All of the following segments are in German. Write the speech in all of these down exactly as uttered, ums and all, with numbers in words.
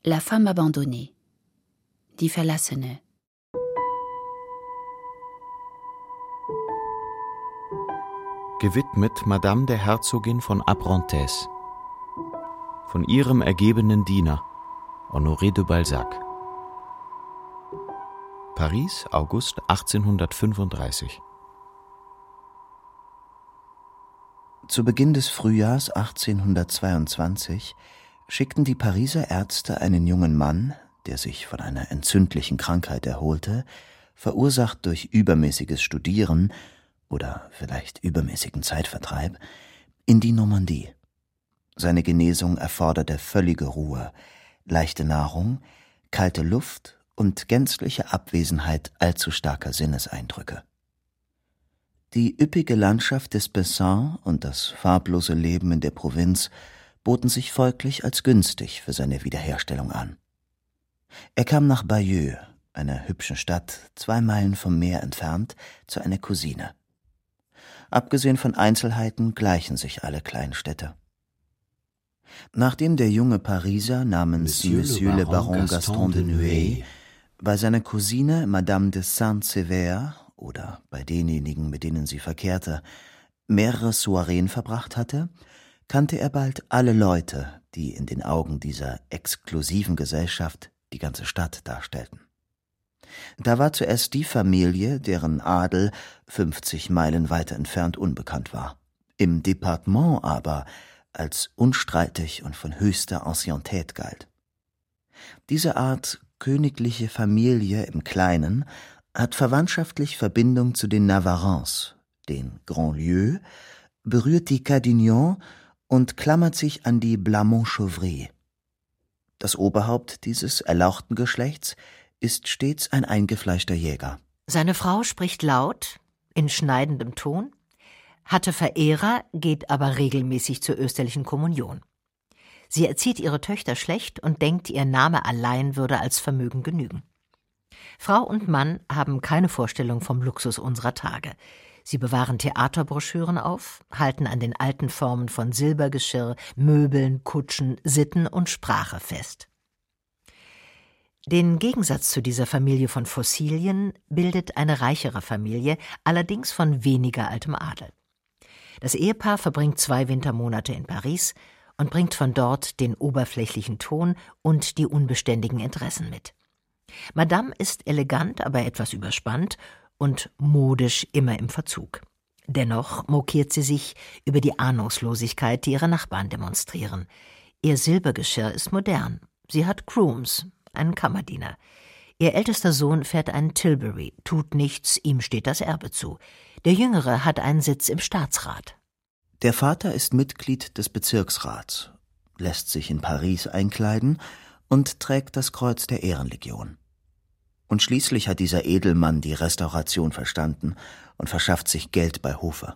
La femme abandonnée. Die Verlassene. Gewidmet Madame der Herzogin von Abrantes. Von ihrem ergebenen Diener, Honoré de Balzac. Paris, August achtzehnhundertfünfunddreißig. Zu Beginn des Frühjahrs achtzehnhundertzweiundzwanzig schickten die Pariser Ärzte einen jungen Mann, der sich von einer entzündlichen Krankheit erholte, verursacht durch übermäßiges Studieren oder vielleicht übermäßigen Zeitvertreib, in die Normandie. Seine Genesung erforderte völlige Ruhe, leichte Nahrung, kalte Luft und gänzliche Abwesenheit allzu starker Sinneseindrücke. Die üppige Landschaft des Bessin und das farblose Leben in der Provinz boten sich folglich als günstig für seine Wiederherstellung an. Er kam nach Bayeux, einer hübschen Stadt, zwei Meilen vom Meer entfernt, zu einer Cousine. Abgesehen von Einzelheiten gleichen sich alle Kleinstädte. Nachdem der junge Pariser namens Monsieur, Monsieur le Baron Gaston de Nueil bei seiner Cousine Madame de Saint-Sever oder bei denjenigen, mit denen sie verkehrte, mehrere Soireen verbracht hatte, kannte er bald alle Leute, die in den Augen dieser exklusiven Gesellschaft die ganze Stadt darstellten. Da war zuerst die Familie, deren Adel fünfzig Meilen weiter entfernt unbekannt war, im Departement aber als unstreitig und von höchster Anciennetät galt. Diese Art königliche Familie im Kleinen hat verwandtschaftlich Verbindung zu den Navarrans, den Grandlieu, berührt die Cadignan und klammert sich an die Blamont-Chauvry. Das Oberhaupt dieses erlauchten Geschlechts ist stets ein eingefleischter Jäger. Seine Frau spricht laut, in schneidendem Ton, hatte Verehrer, geht aber regelmäßig zur österlichen Kommunion. Sie erzieht ihre Töchter schlecht und denkt, ihr Name allein würde als Vermögen genügen. Frau und Mann haben keine Vorstellung vom Luxus unserer Tage. Sie bewahren Theaterbroschüren auf, halten an den alten Formen von Silbergeschirr, Möbeln, Kutschen, Sitten und Sprache fest. Den Gegensatz zu dieser Familie von Fossilien bildet eine reichere Familie, allerdings von weniger altem Adel. Das Ehepaar verbringt zwei Wintermonate in Paris und bringt von dort den oberflächlichen Ton und die unbeständigen Interessen mit. Madame ist elegant, aber etwas überspannt und modisch immer im Verzug. Dennoch mokiert sie sich über die Ahnungslosigkeit, die ihre Nachbarn demonstrieren. Ihr Silbergeschirr ist modern. Sie hat Grooms, einen Kammerdiener. Ihr ältester Sohn fährt einen Tilbury, tut nichts, ihm steht das Erbe zu. Der Jüngere hat einen Sitz im Staatsrat. Der Vater ist Mitglied des Bezirksrats, lässt sich in Paris einkleiden und trägt das Kreuz der Ehrenlegion. Und schließlich hat dieser Edelmann die Restauration verstanden und verschafft sich Geld bei Hofe.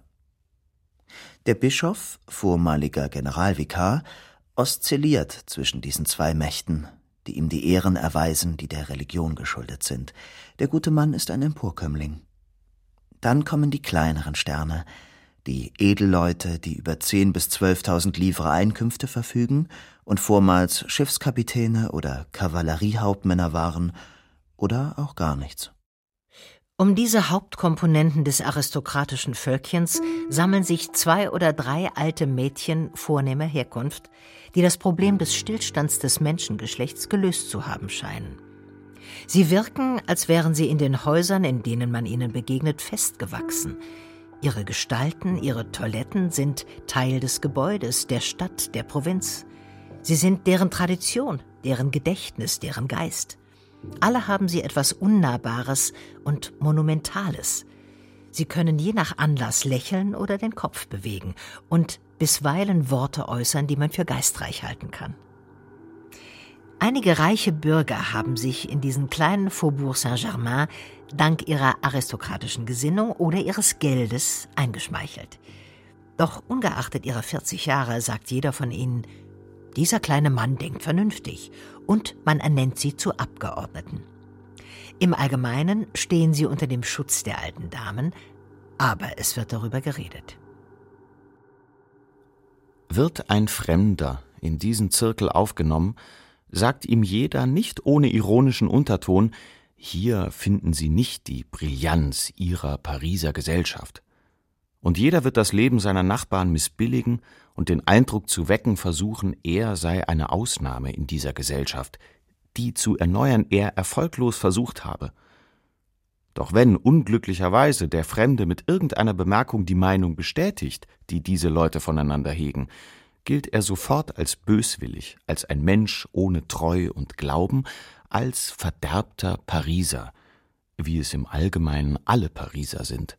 Der Bischof, vormaliger Generalvikar, oszilliert zwischen diesen zwei Mächten, die ihm die Ehren erweisen, die der Religion geschuldet sind. Der gute Mann ist ein Emporkömmling. Dann kommen die kleineren Sterne, die Edelleute, die über zehn bis zwölftausend Livres Einkünfte verfügen und vormals Schiffskapitäne oder Kavalleriehauptmänner waren oder auch gar nichts. Um diese Hauptkomponenten des aristokratischen Völkchens sammeln sich zwei oder drei alte Mädchen vornehmer Herkunft, die das Problem des Stillstands des Menschengeschlechts gelöst zu haben scheinen. Sie wirken, als wären sie in den Häusern, in denen man ihnen begegnet, festgewachsen. Ihre Gestalten, ihre Toiletten sind Teil des Gebäudes, der Stadt, der Provinz. Sie sind deren Tradition, deren Gedächtnis, deren Geist. Alle haben sie etwas Unnahbares und Monumentales. Sie können je nach Anlass lächeln oder den Kopf bewegen und bisweilen Worte äußern, die man für geistreich halten kann. Einige reiche Bürger haben sich in diesen kleinen Faubourg Saint-Germain dank ihrer aristokratischen Gesinnung oder ihres Geldes eingeschmeichelt. Doch ungeachtet ihrer vierzig Jahre sagt jeder von ihnen, dieser kleine Mann denkt vernünftig, und man ernennt sie zu Abgeordneten. Im Allgemeinen stehen sie unter dem Schutz der alten Damen, aber es wird darüber geredet. Wird ein Fremder in diesen Zirkel aufgenommen, sagt ihm jeder nicht ohne ironischen Unterton: Hier finden Sie nicht die Brillanz Ihrer Pariser Gesellschaft. Und jeder wird das Leben seiner Nachbarn missbilligen und den Eindruck zu wecken versuchen, er sei eine Ausnahme in dieser Gesellschaft, die zu erneuern er erfolglos versucht habe. Doch wenn unglücklicherweise der Fremde mit irgendeiner Bemerkung die Meinung bestätigt, die diese Leute voneinander hegen, gilt er sofort als böswillig, als ein Mensch ohne Treu und Glauben, als verderbter Pariser, wie es im Allgemeinen alle Pariser sind.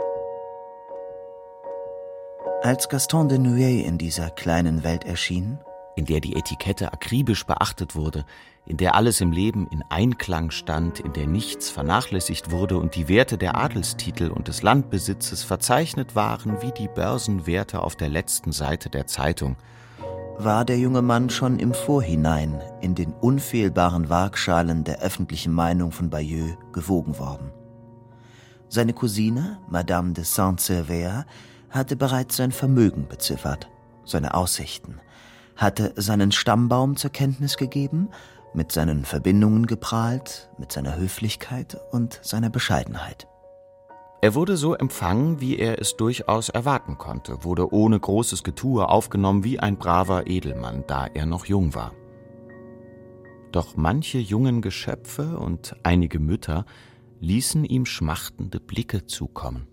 Als Gaston de Nueil in dieser kleinen Welt erschien, in der die Etikette akribisch beachtet wurde, in der alles im Leben in Einklang stand, in der nichts vernachlässigt wurde und die Werte der Adelstitel und des Landbesitzes verzeichnet waren wie die Börsenwerte auf der letzten Seite der Zeitung, war der junge Mann schon im Vorhinein in den unfehlbaren Waagschalen der öffentlichen Meinung von Bayeux gewogen worden. Seine Cousine, Madame de Saint-Sever, hatte bereits sein Vermögen beziffert, seine Aussichten, hatte seinen Stammbaum zur Kenntnis gegeben, mit seinen Verbindungen geprahlt, mit seiner Höflichkeit und seiner Bescheidenheit. Er wurde so empfangen, wie er es durchaus erwarten konnte, wurde ohne großes Getue aufgenommen wie ein braver Edelmann, da er noch jung war. Doch manche jungen Geschöpfe und einige Mütter ließen ihm schmachtende Blicke zukommen.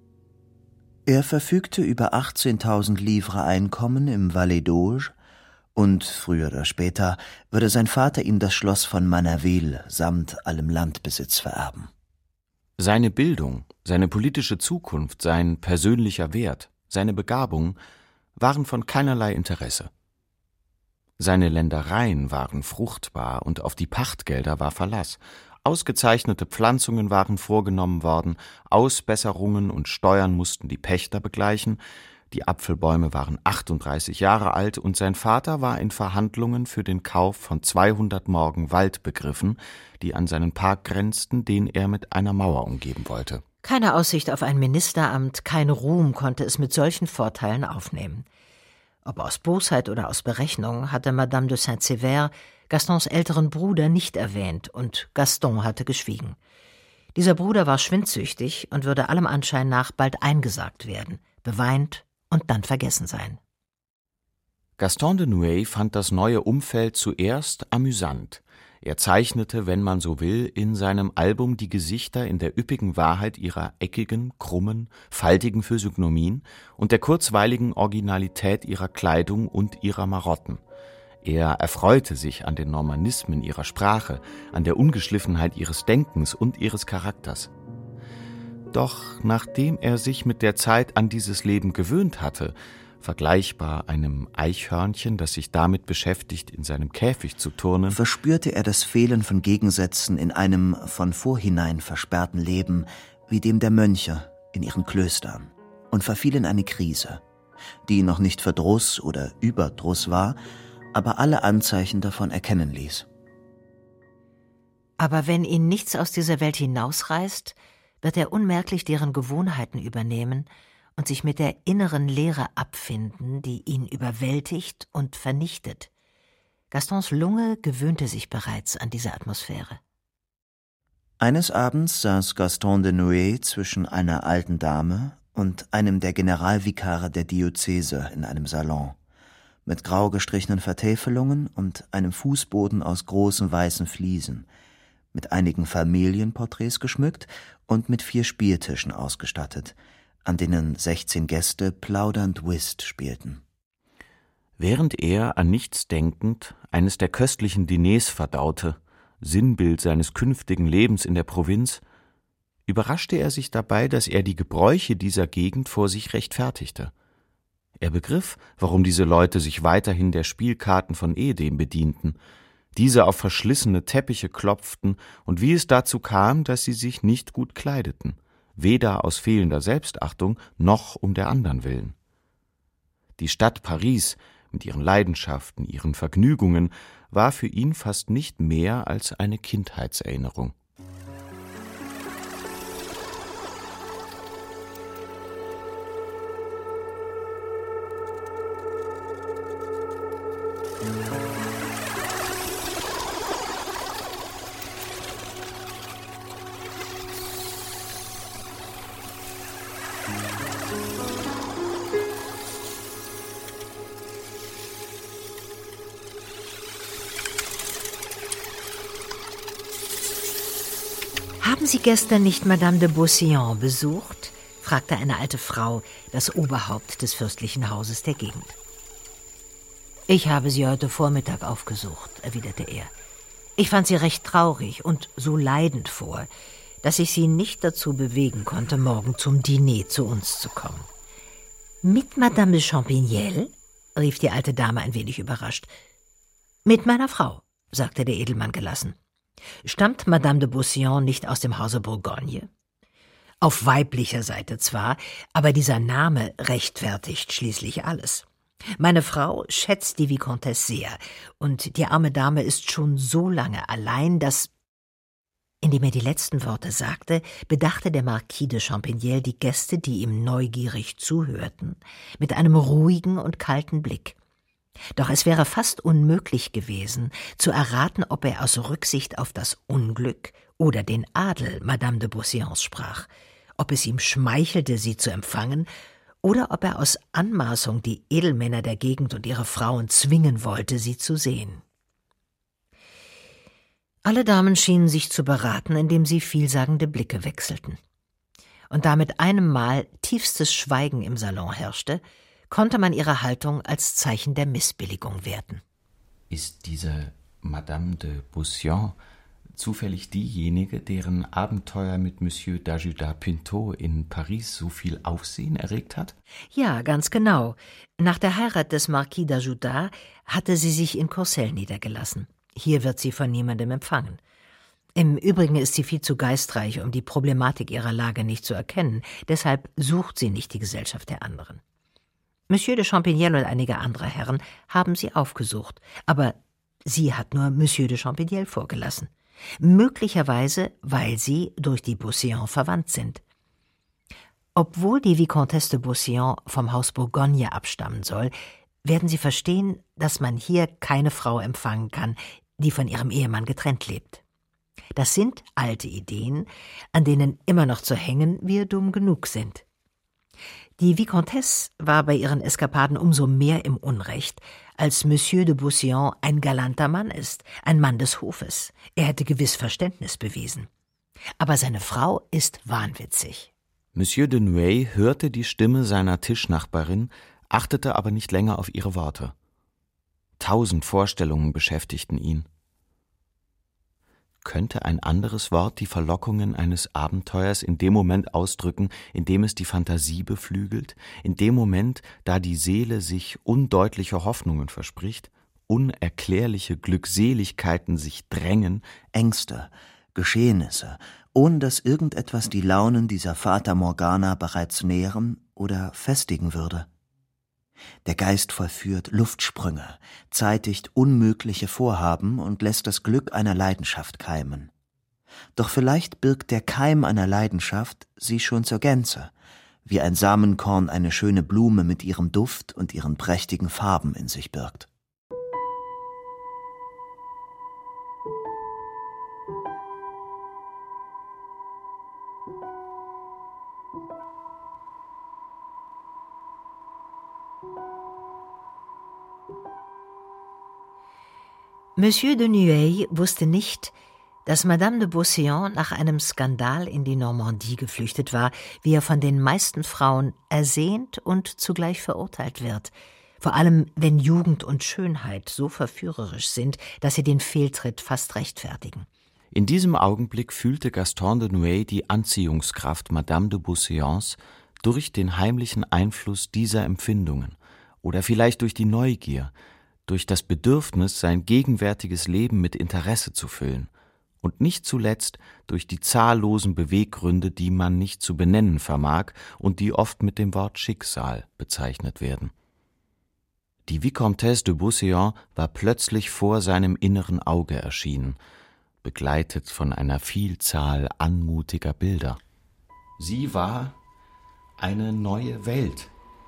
Er verfügte über achtzehntausend Livres Einkommen im Valais d'Auge, und früher oder später würde sein Vater ihm das Schloss von Manerville samt allem Landbesitz vererben. Seine Bildung, seine politische Zukunft, sein persönlicher Wert, seine Begabung waren von keinerlei Interesse. Seine Ländereien waren fruchtbar und auf die Pachtgelder war Verlass. Ausgezeichnete Pflanzungen waren vorgenommen worden, Ausbesserungen und Steuern mussten die Pächter begleichen, die Apfelbäume waren achtunddreißig Jahre alt und sein Vater war in Verhandlungen für den Kauf von zweihundert Morgen Wald begriffen, die an seinen Park grenzten, den er mit einer Mauer umgeben wollte. Keine Aussicht auf ein Ministeramt, kein Ruhm konnte es mit solchen Vorteilen aufnehmen. Ob aus Bosheit oder aus Berechnung hatte Madame de Saint-Sever Gastons älteren Bruder nicht erwähnt und Gaston hatte geschwiegen. Dieser Bruder war schwindsüchtig und würde allem Anschein nach bald eingesargt werden, beweint und dann vergessen sein. Gaston de Nueil fand das neue Umfeld zuerst amüsant. Er zeichnete, wenn man so will, in seinem Album die Gesichter in der üppigen Wahrheit ihrer eckigen, krummen, faltigen Physiognomien und der kurzweiligen Originalität ihrer Kleidung und ihrer Marotten. Er erfreute sich an den Normanismen ihrer Sprache, an der Ungeschliffenheit ihres Denkens und ihres Charakters. Doch nachdem er sich mit der Zeit an dieses Leben gewöhnt hatte, vergleichbar einem Eichhörnchen, das sich damit beschäftigt, in seinem Käfig zu turnen, verspürte er das Fehlen von Gegensätzen in einem von vorhinein versperrten Leben wie dem der Mönche in ihren Klöstern und verfiel in eine Krise, die noch nicht Verdruss oder Überdruss war, aber alle Anzeichen davon erkennen ließ. Aber wenn ihn nichts aus dieser Welt hinausreißt, wird er unmerklich deren Gewohnheiten übernehmen und sich mit der inneren Leere abfinden, die ihn überwältigt und vernichtet. Gastons Lunge gewöhnte sich bereits an diese Atmosphäre. Eines Abends saß Gaston de Nueil zwischen einer alten Dame und einem der Generalvikare der Diözese in einem Salon, mit grau gestrichenen Vertäfelungen und einem Fußboden aus großen weißen Fliesen, mit einigen Familienporträts geschmückt und mit vier Spieltischen ausgestattet, an denen sechzehn Gäste plaudernd Whist spielten. Während er, an nichts denkend, eines der köstlichen Diners verdaute, Sinnbild seines künftigen Lebens in der Provinz, überraschte er sich dabei, dass er die Gebräuche dieser Gegend vor sich rechtfertigte. Er begriff, warum diese Leute sich weiterhin der Spielkarten von ehedem bedienten, diese auf verschlissene Teppiche klopften und wie es dazu kam, dass sie sich nicht gut kleideten, weder aus fehlender Selbstachtung noch um der anderen willen. Die Stadt Paris mit ihren Leidenschaften, ihren Vergnügungen war für ihn fast nicht mehr als eine Kindheitserinnerung. »Haben Sie gestern nicht Madame de Beauséant besucht?« fragte eine alte Frau, das Oberhaupt des fürstlichen Hauses der Gegend. »Ich habe sie heute Vormittag aufgesucht«, erwiderte er. »Ich fand sie recht traurig und so leidend vor, dass ich sie nicht dazu bewegen konnte, morgen zum Diner zu uns zu kommen.« »Mit Madame de Champignelles?« rief die alte Dame ein wenig überrascht. »Mit meiner Frau«, sagte der Edelmann gelassen. »Stammt Madame de Beauséant nicht aus dem Hause Bourgogne?« »Auf weiblicher Seite zwar, aber dieser Name rechtfertigt schließlich alles. Meine Frau schätzt die Vicomtesse sehr, und die arme Dame ist schon so lange allein, dass...« Indem er die letzten Worte sagte, bedachte der Marquis de Champignelles die Gäste, die ihm neugierig zuhörten, mit einem ruhigen und kalten Blick. Doch es wäre fast unmöglich gewesen, zu erraten, ob er aus Rücksicht auf das Unglück oder den Adel Madame de Beauséants sprach, ob es ihm schmeichelte, sie zu empfangen, oder ob er aus Anmaßung die Edelmänner der Gegend und ihre Frauen zwingen wollte, sie zu sehen. Alle Damen schienen sich zu beraten, indem sie vielsagende Blicke wechselten. Und da mit einem Mal tiefstes Schweigen im Salon herrschte, konnte man ihre Haltung als Zeichen der Missbilligung werten. »Ist diese Madame de Beauséant zufällig diejenige, deren Abenteuer mit Monsieur d'Ajuda-Pinto in Paris so viel Aufsehen erregt hat?« »Ja, ganz genau. Nach der Heirat des Marquis d'Ajuda hatte sie sich in Courcelles niedergelassen. Hier wird sie von niemandem empfangen. Im Übrigen ist sie viel zu geistreich, um die Problematik ihrer Lage nicht zu erkennen. Deshalb sucht sie nicht die Gesellschaft der anderen. Monsieur de Champignelles und einige andere Herren haben sie aufgesucht, aber sie hat nur Monsieur de Champignelles vorgelassen. Möglicherweise, weil sie durch die Beauséant verwandt sind. Obwohl die Vicomtesse de Beauséant vom Haus Bourgogne abstammen soll, werden Sie verstehen, dass man hier keine Frau empfangen kann, die von ihrem Ehemann getrennt lebt. Das sind alte Ideen, an denen immer noch zu hängen wir dumm genug sind. Die Vicomtesse war bei ihren Eskapaden umso mehr im Unrecht, als Monsieur de Beauséant ein galanter Mann ist, ein Mann des Hofes. Er hätte gewiss Verständnis bewiesen. Aber seine Frau ist wahnwitzig. Monsieur de Nueil hörte die Stimme seiner Tischnachbarin, achtete aber nicht länger auf ihre Worte. Tausend Vorstellungen beschäftigten ihn. Könnte ein anderes Wort die Verlockungen eines Abenteuers in dem Moment ausdrücken, in dem es die Fantasie beflügelt, in dem Moment, da die Seele sich undeutliche Hoffnungen verspricht, unerklärliche Glückseligkeiten sich drängen, Ängste, Geschehnisse, ohne dass irgendetwas die Launen dieser Fata Morgana bereits nähren oder festigen würde. Der Geist vollführt Luftsprünge, zeitigt unmögliche Vorhaben und lässt das Glück einer Leidenschaft keimen. Doch vielleicht birgt der Keim einer Leidenschaft sie schon zur Gänze, wie ein Samenkorn eine schöne Blume mit ihrem Duft und ihren prächtigen Farben in sich birgt. Monsieur de Nueil wusste nicht, dass Madame de Beauséant nach einem Skandal in die Normandie geflüchtet war, wie er von den meisten Frauen ersehnt und zugleich verurteilt wird, vor allem wenn Jugend und Schönheit so verführerisch sind, dass sie den Fehltritt fast rechtfertigen. In diesem Augenblick fühlte Gaston de Nueil die Anziehungskraft Madame de Beauséants durch den heimlichen Einfluss dieser Empfindungen oder vielleicht durch die Neugier, durch das Bedürfnis, sein gegenwärtiges Leben mit Interesse zu füllen und nicht zuletzt durch die zahllosen Beweggründe, die man nicht zu benennen vermag und die oft mit dem Wort Schicksal bezeichnet werden. Die Vicomtesse de Beauséant war plötzlich vor seinem inneren Auge erschienen, begleitet von einer Vielzahl anmutiger Bilder. Sie war eine neue Welt.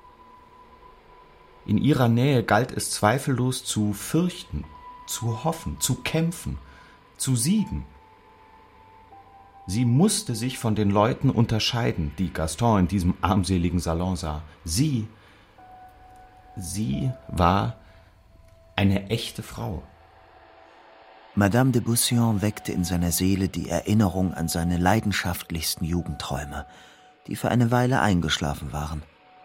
In ihrer Nähe galt es zweifellos zu fürchten, zu hoffen, zu kämpfen, zu siegen. Sie musste sich von den Leuten unterscheiden, die Gaston in diesem armseligen Salon sah. Sie, sie war eine echte Frau. Madame de Beauseant weckte in seiner Seele die Erinnerung an seine leidenschaftlichsten Jugendträume, die für eine Weile eingeschlafen waren.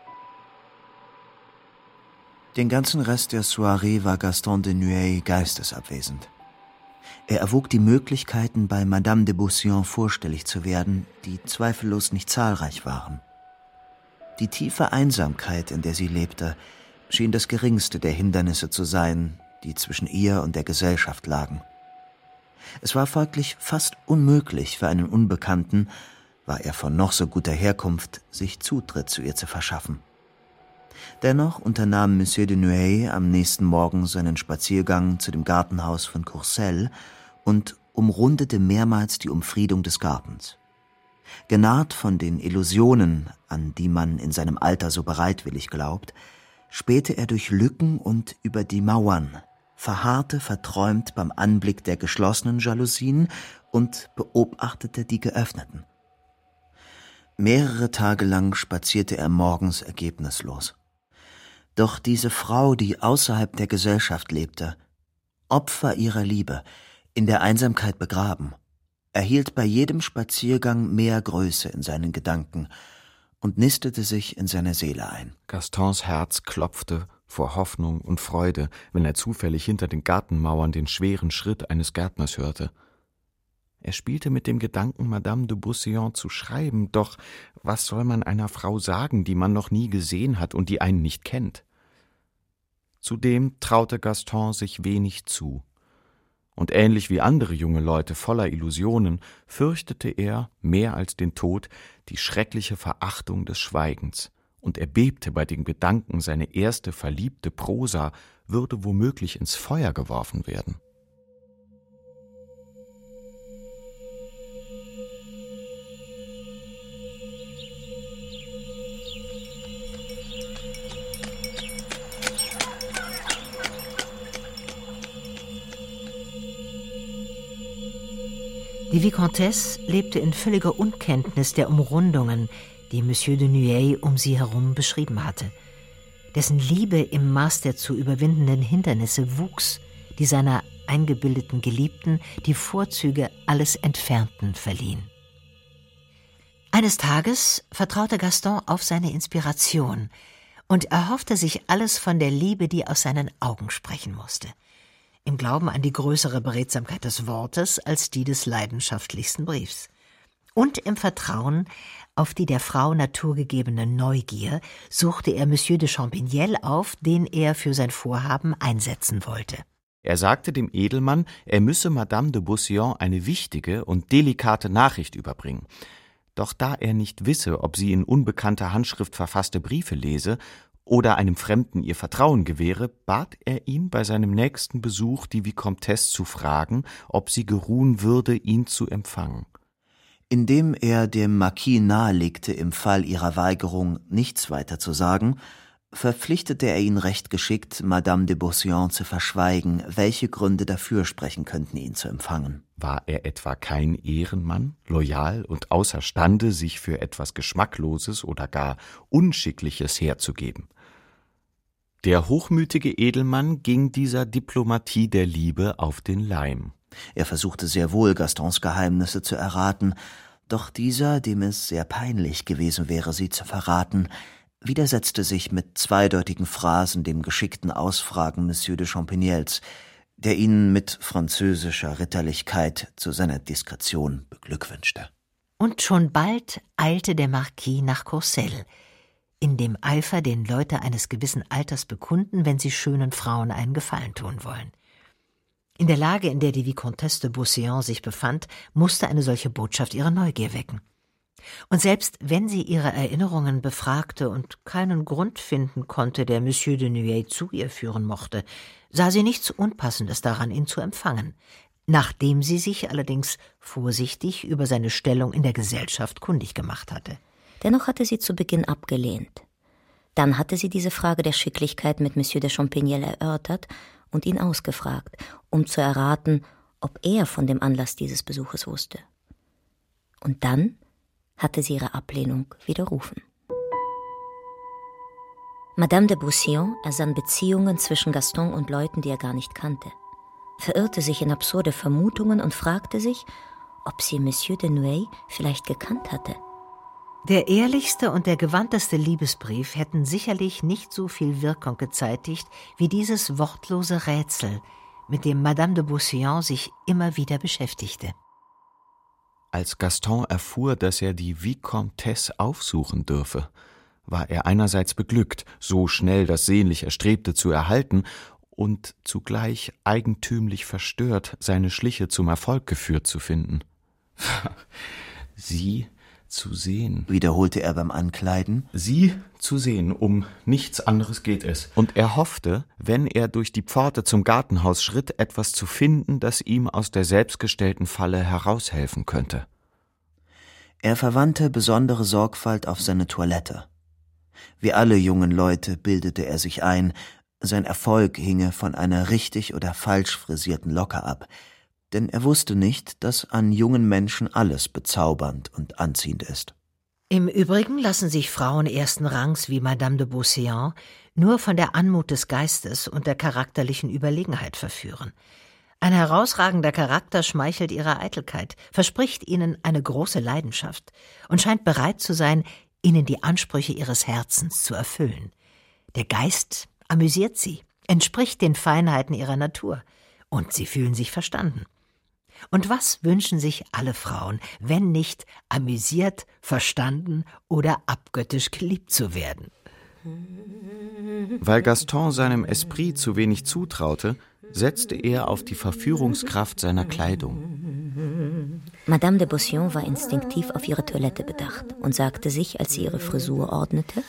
Den ganzen Rest der Soiree war Gaston de Nueil geistesabwesend. Er erwog die Möglichkeiten, bei Madame de Beauseant vorstellig zu werden, die zweifellos nicht zahlreich waren. Die tiefe Einsamkeit, in der sie lebte, schien das geringste der Hindernisse zu sein, die zwischen ihr und der Gesellschaft lagen. Es war folglich fast unmöglich für einen Unbekannten, war er von noch so guter Herkunft, sich Zutritt zu ihr zu verschaffen. Dennoch unternahm Monsieur de Nueil am nächsten Morgen seinen Spaziergang zu dem Gartenhaus von Courcelles und umrundete mehrmals die Umfriedung des Gartens. Genarrt von den Illusionen, an die man in seinem Alter so bereitwillig glaubt, spähte er durch Lücken und über die Mauern, verharrte verträumt beim Anblick der geschlossenen Jalousien und beobachtete die geöffneten. Mehrere Tage lang spazierte er morgens ergebnislos. Doch diese Frau, die außerhalb der Gesellschaft lebte, Opfer ihrer Liebe, in der Einsamkeit begraben, erhielt bei jedem Spaziergang mehr Größe in seinen Gedanken und nistete sich in seiner Seele ein. Gastons Herz klopfte vor Hoffnung und Freude, wenn er zufällig hinter den Gartenmauern den schweren Schritt eines Gärtners hörte. Er spielte mit dem Gedanken, Madame de Beauseant zu schreiben, doch was soll man einer Frau sagen, die man noch nie gesehen hat und die einen nicht kennt? Zudem traute Gaston sich wenig zu. Und ähnlich wie andere junge Leute voller Illusionen fürchtete er, mehr als den Tod, die schreckliche Verachtung des Schweigens, und er bebte bei dem Gedanken, seine erste verliebte Prosa würde womöglich ins Feuer geworfen werden. Die Vicomtesse lebte in völliger Unkenntnis der Umrundungen, die Monsieur de Nueil um sie herum beschrieben hatte. Dessen Liebe im Maß der zu überwindenden Hindernisse wuchs, die seiner eingebildeten Geliebten die Vorzüge alles Entfernten verliehen. Eines Tages vertraute Gaston auf seine Inspiration und erhoffte sich alles von der Liebe, die aus seinen Augen sprechen musste. Im Glauben an die größere Beredsamkeit des Wortes als die des leidenschaftlichsten Briefs. Und im Vertrauen auf die der Frau naturgegebene Neugier suchte er Monsieur de Champignelles auf, den er für sein Vorhaben einsetzen wollte. Er sagte dem Edelmann, er müsse Madame de Beauseant eine wichtige und delikate Nachricht überbringen. Doch da er nicht wisse, ob sie in unbekannter Handschrift verfasste Briefe lese oder einem Fremden ihr Vertrauen gewähre, bat er ihn bei seinem nächsten Besuch die Vicomtesse zu fragen, ob sie geruhen würde, ihn zu empfangen. Indem er dem Marquis nahelegte, im Fall ihrer Weigerung nichts weiter zu sagen, verpflichtete er ihn recht geschickt, Madame de Beauseant zu verschweigen, welche Gründe dafür sprechen könnten, ihn zu empfangen. War er etwa kein Ehrenmann, loyal und außerstande, sich für etwas Geschmackloses oder gar Unschickliches herzugeben? Der hochmütige Edelmann ging dieser Diplomatie der Liebe auf den Leim. Er versuchte sehr wohl, Gastons Geheimnisse zu erraten, doch dieser, dem es sehr peinlich gewesen wäre, sie zu verraten, widersetzte sich mit zweideutigen Phrasen dem geschickten Ausfragen Monsieur de Champignelles, der ihn mit französischer Ritterlichkeit zu seiner Diskretion beglückwünschte. Und schon bald eilte der Marquis nach Courcelles, in dem Eifer, den Leute eines gewissen Alters bekunden, wenn sie schönen Frauen einen Gefallen tun wollen. In der Lage, in der die Vicomtesse de Beauseant sich befand, musste eine solche Botschaft ihre Neugier wecken. Und selbst wenn sie ihre Erinnerungen befragte und keinen Grund finden konnte, der Monsieur de Nueil zu ihr führen mochte, sah sie nichts Unpassendes daran, ihn zu empfangen, nachdem sie sich allerdings vorsichtig über seine Stellung in der Gesellschaft kundig gemacht hatte. Dennoch hatte sie zu Beginn abgelehnt. Dann hatte sie diese Frage der Schicklichkeit mit Monsieur de Champignelles erörtert und ihn ausgefragt, um zu erraten, ob er von dem Anlass dieses Besuches wusste. Und dann hatte sie ihre Ablehnung widerrufen. Madame de Beauseant ersann Beziehungen zwischen Gaston und Leuten, die er gar nicht kannte. verirrte sich in absurde Vermutungen und fragte sich, ob sie Monsieur de Nueil vielleicht gekannt hatte. Der ehrlichste und der gewandteste Liebesbrief hätten sicherlich nicht so viel Wirkung gezeitigt wie dieses wortlose Rätsel, mit dem Madame de Beauséant sich immer wieder beschäftigte. Als Gaston erfuhr, dass er die Vicomtesse aufsuchen dürfe, war er einerseits beglückt, so schnell das sehnlich Erstrebte zu erhalten, und zugleich eigentümlich verstört, seine Schliche zum Erfolg geführt zu finden. Sie zu sehen, wiederholte er beim Ankleiden. Sie zu sehen, um nichts anderes geht es. Und er hoffte, wenn er durch die Pforte zum Gartenhaus schritt, etwas zu finden, das ihm aus der selbstgestellten Falle heraushelfen könnte. Er verwandte besondere Sorgfalt auf seine Toilette. Wie alle jungen Leute bildete er sich ein, sein Erfolg hinge von einer richtig oder falsch frisierten Locke ab, denn er wusste nicht, dass an jungen Menschen alles bezaubernd und anziehend ist. Im Übrigen lassen sich Frauen ersten Rangs wie Madame de Beauséant nur von der Anmut des Geistes und der charakterlichen Überlegenheit verführen. Ein herausragender Charakter schmeichelt ihrer Eitelkeit, verspricht ihnen eine große Leidenschaft und scheint bereit zu sein, ihnen die Ansprüche ihres Herzens zu erfüllen. Der Geist amüsiert sie, entspricht den Feinheiten ihrer Natur, und sie fühlen sich verstanden. Und was wünschen sich alle Frauen, wenn nicht amüsiert, verstanden oder abgöttisch geliebt zu werden? Weil Gaston seinem Esprit zu wenig zutraute, setzte er auf die Verführungskraft seiner Kleidung. Madame de Beauséant war instinktiv auf ihre Toilette bedacht und sagte sich, als sie ihre Frisur ordnete: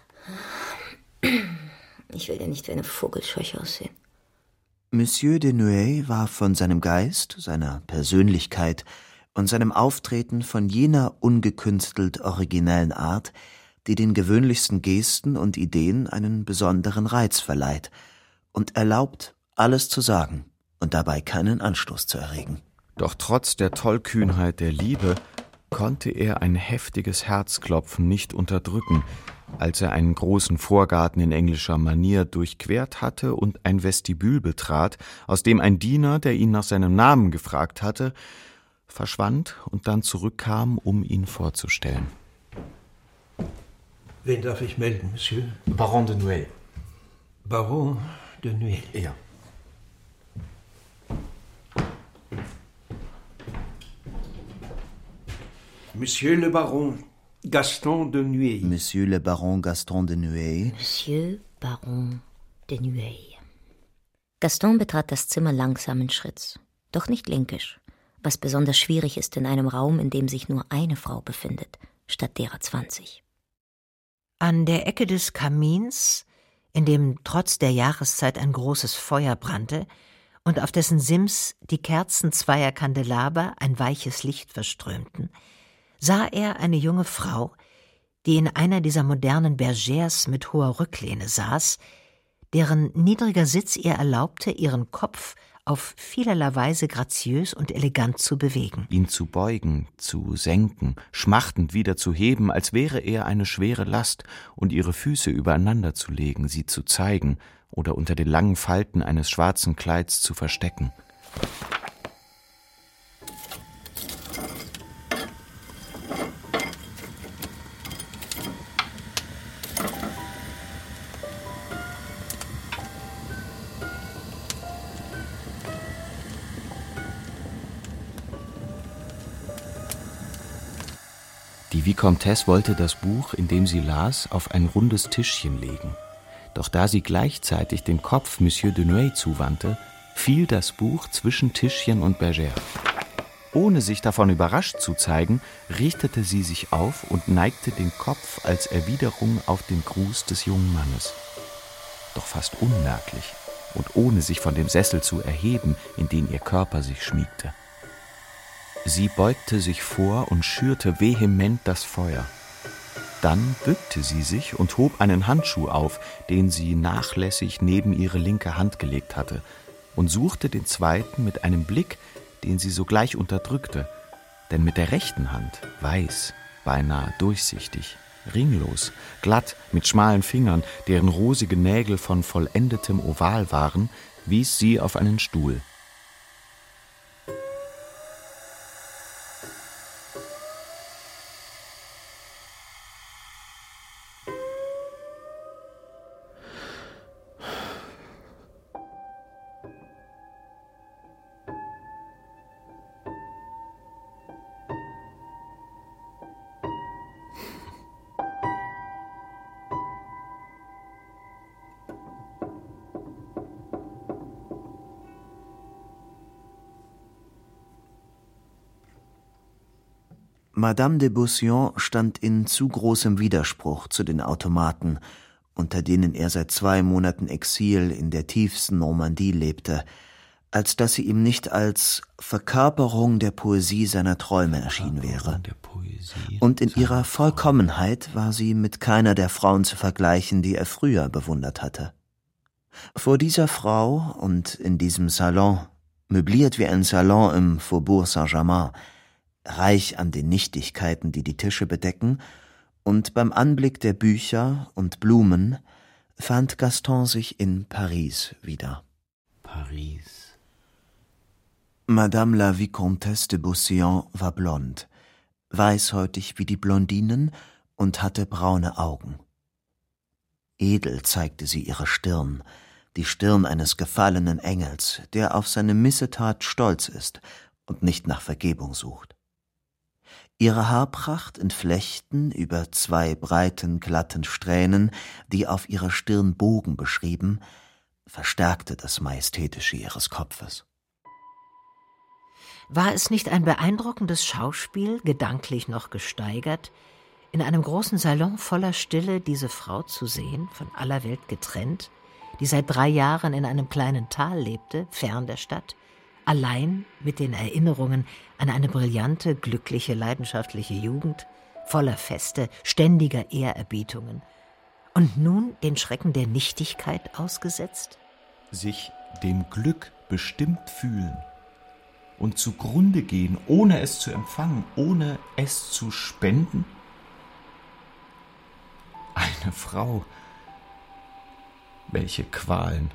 Ich will ja nicht wie eine Vogelscheuche aussehen. Monsieur de Nueil war von seinem Geist, seiner Persönlichkeit und seinem Auftreten von jener ungekünstelt originellen Art, die den gewöhnlichsten Gesten und Ideen einen besonderen Reiz verleiht und erlaubt, alles zu sagen und dabei keinen Anstoß zu erregen. Doch trotz der Tollkühnheit der Liebe konnte er ein heftiges Herzklopfen nicht unterdrücken, als er einen großen Vorgarten in englischer Manier durchquert hatte und ein Vestibül betrat, aus dem ein Diener, der ihn nach seinem Namen gefragt hatte, verschwand und dann zurückkam, um ihn vorzustellen. Wen darf ich melden, Monsieur? Baron de Nueil. Baron de Nueil. Ja. Monsieur le Baron Gaston de Nueil. Monsieur le Baron Gaston de Nueil. Monsieur Baron de Nueil. Gaston betrat das Zimmer langsamen Schritts, doch nicht linkisch, was besonders schwierig ist in einem Raum, in dem sich nur eine Frau befindet, statt derer zwanzig. An der Ecke des Kamins, in dem trotz der Jahreszeit ein großes Feuer brannte und auf dessen Sims die Kerzen zweier Kandelaber ein weiches Licht verströmten, sah er eine junge Frau, die in einer dieser modernen Bergères mit hoher Rücklehne saß, deren niedriger Sitz ihr erlaubte, ihren Kopf auf vielerlei Weise graziös und elegant zu bewegen. Ihn zu beugen, zu senken, schmachtend wieder zu heben, als wäre er eine schwere Last, und ihre Füße übereinander zu legen, sie zu zeigen oder unter den langen Falten eines schwarzen Kleids zu verstecken. Die Vicomtesse wollte das Buch, in dem sie las, auf ein rundes Tischchen legen. Doch da sie gleichzeitig den Kopf Monsieur de Nueil zuwandte, fiel das Buch zwischen Tischchen und Bergère. Ohne sich davon überrascht zu zeigen, richtete sie sich auf und neigte den Kopf als Erwiderung auf den Gruß des jungen Mannes. Doch fast unmerklich und ohne sich von dem Sessel zu erheben, in den ihr Körper sich schmiegte. Sie beugte sich vor und schürte vehement das Feuer. Dann bückte sie sich und hob einen Handschuh auf, den sie nachlässig neben ihre linke Hand gelegt hatte, und suchte den zweiten mit einem Blick, den sie sogleich unterdrückte, denn mit der rechten Hand, weiß, beinahe durchsichtig, ringlos, glatt, mit schmalen Fingern, deren rosige Nägel von vollendetem Oval waren, wies sie auf einen Stuhl. Madame de Beausillon stand in zu großem Widerspruch zu den Automaten, unter denen er seit zwei Monaten Exil in der tiefsten Normandie lebte, als dass sie ihm nicht als Verkörperung der Poesie seiner Träume erschienen wäre. Und in ihrer Vollkommenheit war sie mit keiner der Frauen zu vergleichen, die er früher bewundert hatte. Vor dieser Frau und in diesem Salon, möbliert wie ein Salon im Faubourg Saint-Germain, reich an den Nichtigkeiten, die die Tische bedecken, und beim Anblick der Bücher und Blumen fand Gaston sich in Paris wieder. Paris. Madame la Vicomtesse de Beausillon war blond, weißhäutig wie die Blondinen und hatte braune Augen. Edel zeigte sie ihre Stirn, die Stirn eines gefallenen Engels, der auf seine Missetat stolz ist und nicht nach Vergebung sucht. Ihre Haarpracht in Flechten über zwei breiten, glatten Strähnen, die auf ihrer Stirn Bogen beschrieben, verstärkte das Majestätische ihres Kopfes. War es nicht ein beeindruckendes Schauspiel, gedanklich noch gesteigert, in einem großen Salon voller Stille diese Frau zu sehen, von aller Welt getrennt, die seit drei Jahren in einem kleinen Tal lebte, fern der Stadt, allein mit den Erinnerungen an eine brillante, glückliche, leidenschaftliche Jugend, voller Feste, ständiger Ehrerbietungen, und nun den Schrecken der Nichtigkeit ausgesetzt? Sich dem Glück bestimmt fühlen und zugrunde gehen, ohne es zu empfangen, ohne es zu spenden? Eine Frau, welche Qualen!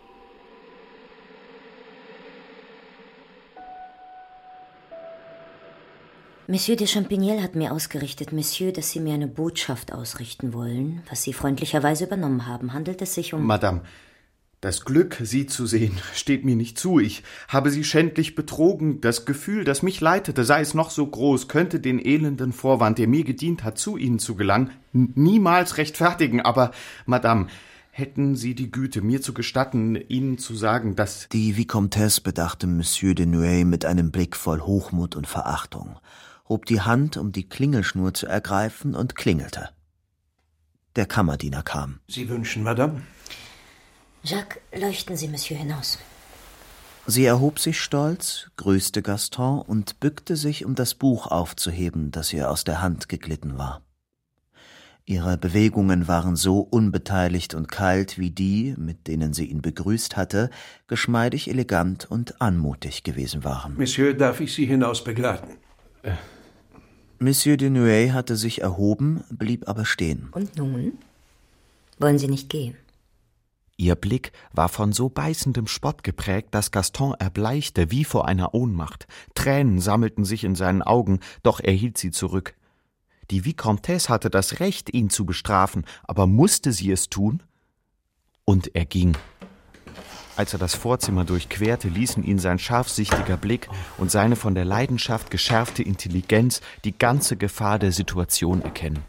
Monsieur de Champignelles hat mir ausgerichtet, Monsieur, dass Sie mir eine Botschaft ausrichten wollen, was Sie freundlicherweise übernommen haben. Handelt es sich um... Madame, das Glück, Sie zu sehen, steht mir nicht zu. Ich habe Sie schändlich betrogen. Das Gefühl, das mich leitete, sei es noch so groß, könnte den elenden Vorwand, der mir gedient hat, zu Ihnen zu gelangen, niemals rechtfertigen. Aber, Madame, hätten Sie die Güte, mir zu gestatten, Ihnen zu sagen, dass... Die Vicomtesse bedachte Monsieur de Nueil mit einem Blick voll Hochmut und Verachtung, hob die Hand, um die Klingelschnur zu ergreifen, und klingelte. Der Kammerdiener kam. Sie wünschen, Madame? Jacques, leuchten Sie Monsieur hinaus. Sie erhob sich stolz, grüßte Gaston und bückte sich, um das Buch aufzuheben, das ihr aus der Hand geglitten war. Ihre Bewegungen waren so unbeteiligt und kalt wie die, mit denen sie ihn begrüßt hatte, geschmeidig, elegant und anmutig gewesen waren. Monsieur, darf ich Sie hinaus begleiten? Äh. Monsieur de Nueil hatte sich erhoben, blieb aber stehen. Und nun? Wollen Sie nicht gehen? Ihr Blick war von so beißendem Spott geprägt, dass Gaston erbleichte wie vor einer Ohnmacht. Tränen sammelten sich in seinen Augen, doch er hielt sie zurück. Die Vicomtesse hatte das Recht, ihn zu bestrafen, aber musste sie es tun? Und er ging. Als er das Vorzimmer durchquerte, ließen ihn sein scharfsichtiger Blick und seine von der Leidenschaft geschärfte Intelligenz die ganze Gefahr der Situation erkennen.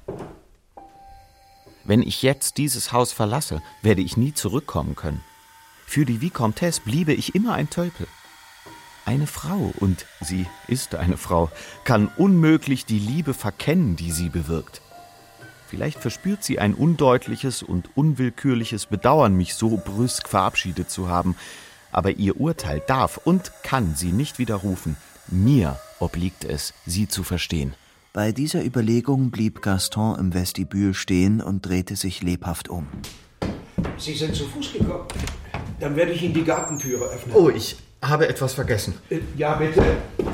Wenn ich jetzt dieses Haus verlasse, werde ich nie zurückkommen können. Für die Vicomtesse bliebe ich immer ein Tölpel. Eine Frau, und sie ist eine Frau, kann unmöglich die Liebe verkennen, die sie bewirkt. Vielleicht verspürt sie ein undeutliches und unwillkürliches Bedauern, mich so brüsk verabschiedet zu haben, aber ihr Urteil darf und kann sie nicht widerrufen. Mir obliegt es, sie zu verstehen. Bei dieser Überlegung blieb Gaston im Vestibül stehen und drehte sich lebhaft um. Sie sind zu Fuß gekommen. Dann werde ich Ihnen die Gartentüre öffnen. Oh, ich habe etwas vergessen. Äh, ja, bitte.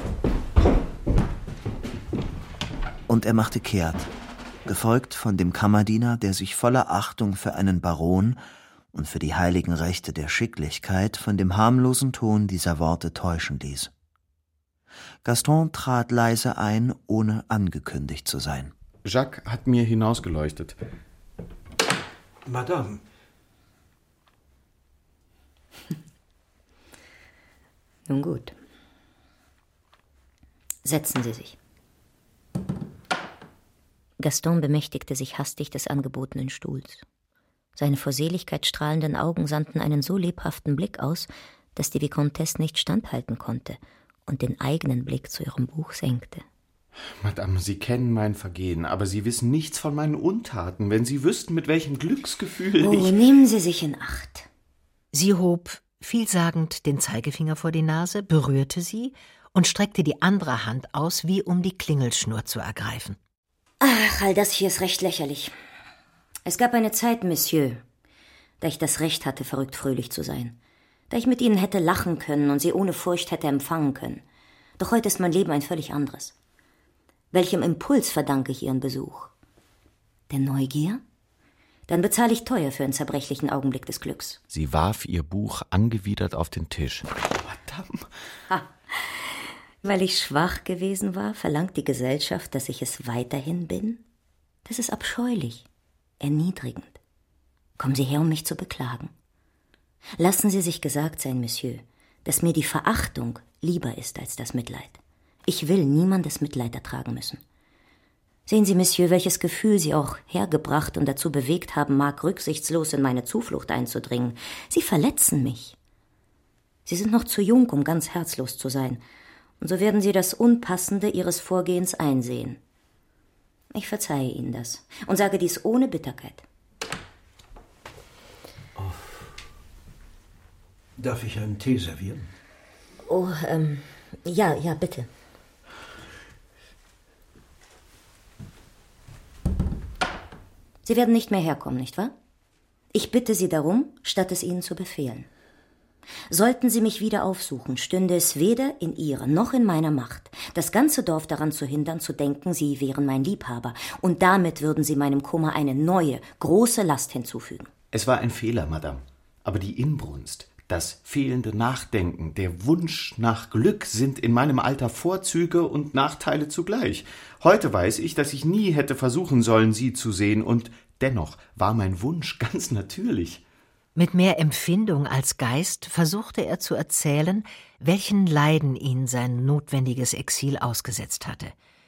Und er machte kehrt, gefolgt von dem Kammerdiener, der sich voller Achtung für einen Baron und für die heiligen Rechte der Schicklichkeit von dem harmlosen Ton dieser Worte täuschen ließ. Gaston trat leise ein, ohne angekündigt zu sein. Jacques hat mir hinausgeleuchtet. Madame. Nun gut. Setzen Sie sich. Gaston bemächtigte sich hastig des angebotenen Stuhls. Seine vor Seligkeit strahlenden Augen sandten einen so lebhaften Blick aus, dass die Vicomtesse nicht standhalten konnte und den eigenen Blick zu ihrem Buch senkte. Madame, Sie kennen mein Vergehen, aber Sie wissen nichts von meinen Untaten. Wenn Sie wüssten, mit welchem Glücksgefühl Oh, ich... nehmen Sie sich in Acht. Sie hob vielsagend den Zeigefinger vor die Nase, berührte sie und streckte die andere Hand aus, wie um die Klingelschnur zu ergreifen. Ach, all das hier ist recht lächerlich. Es gab eine Zeit, Monsieur, da ich das Recht hatte, verrückt fröhlich zu sein. Da ich mit Ihnen hätte lachen können und Sie ohne Furcht hätte empfangen können. Doch heute ist mein Leben ein völlig anderes. Welchem Impuls verdanke ich Ihren Besuch? Der Neugier? Dann bezahle ich teuer für einen zerbrechlichen Augenblick des Glücks. Sie warf ihr Buch angewidert auf den Tisch. Madame! Ha. Weil ich schwach gewesen war, verlangt die Gesellschaft, dass ich es weiterhin bin? Das ist abscheulich, erniedrigend. Kommen Sie her, um mich zu beklagen. Lassen Sie sich gesagt sein, Monsieur, dass mir die Verachtung lieber ist als das Mitleid. Ich will niemandes Mitleid ertragen müssen. Sehen Sie, Monsieur, welches Gefühl Sie auch hergebracht und dazu bewegt haben mag, rücksichtslos in meine Zuflucht einzudringen. Sie verletzen mich. Sie sind noch zu jung, um ganz herzlos zu sein, und so werden Sie das Unpassende Ihres Vorgehens einsehen. Ich verzeihe Ihnen das und sage dies ohne Bitterkeit. Oh. Darf ich einen Tee servieren? Oh, ähm, ja, ja, bitte. Sie werden nicht mehr herkommen, nicht wahr? Ich bitte Sie darum, statt es Ihnen zu befehlen. Sollten Sie mich wieder aufsuchen, stünde es weder in Ihrer noch in meiner Macht, das ganze Dorf daran zu hindern, zu denken, Sie wären mein Liebhaber, und damit würden Sie meinem Kummer eine neue, große Last hinzufügen. Es war ein Fehler, Madame. Aber die Inbrunst, das fehlende Nachdenken, der Wunsch nach Glück sind in meinem Alter Vorzüge und Nachteile zugleich. Heute weiß ich, dass ich nie hätte versuchen sollen, Sie zu sehen, und dennoch war mein Wunsch ganz natürlich. Mit mehr Empfindung als Geist versuchte er zu erzählen, welchen Leiden ihn sein notwendiges Exil ausgesetzt hatte.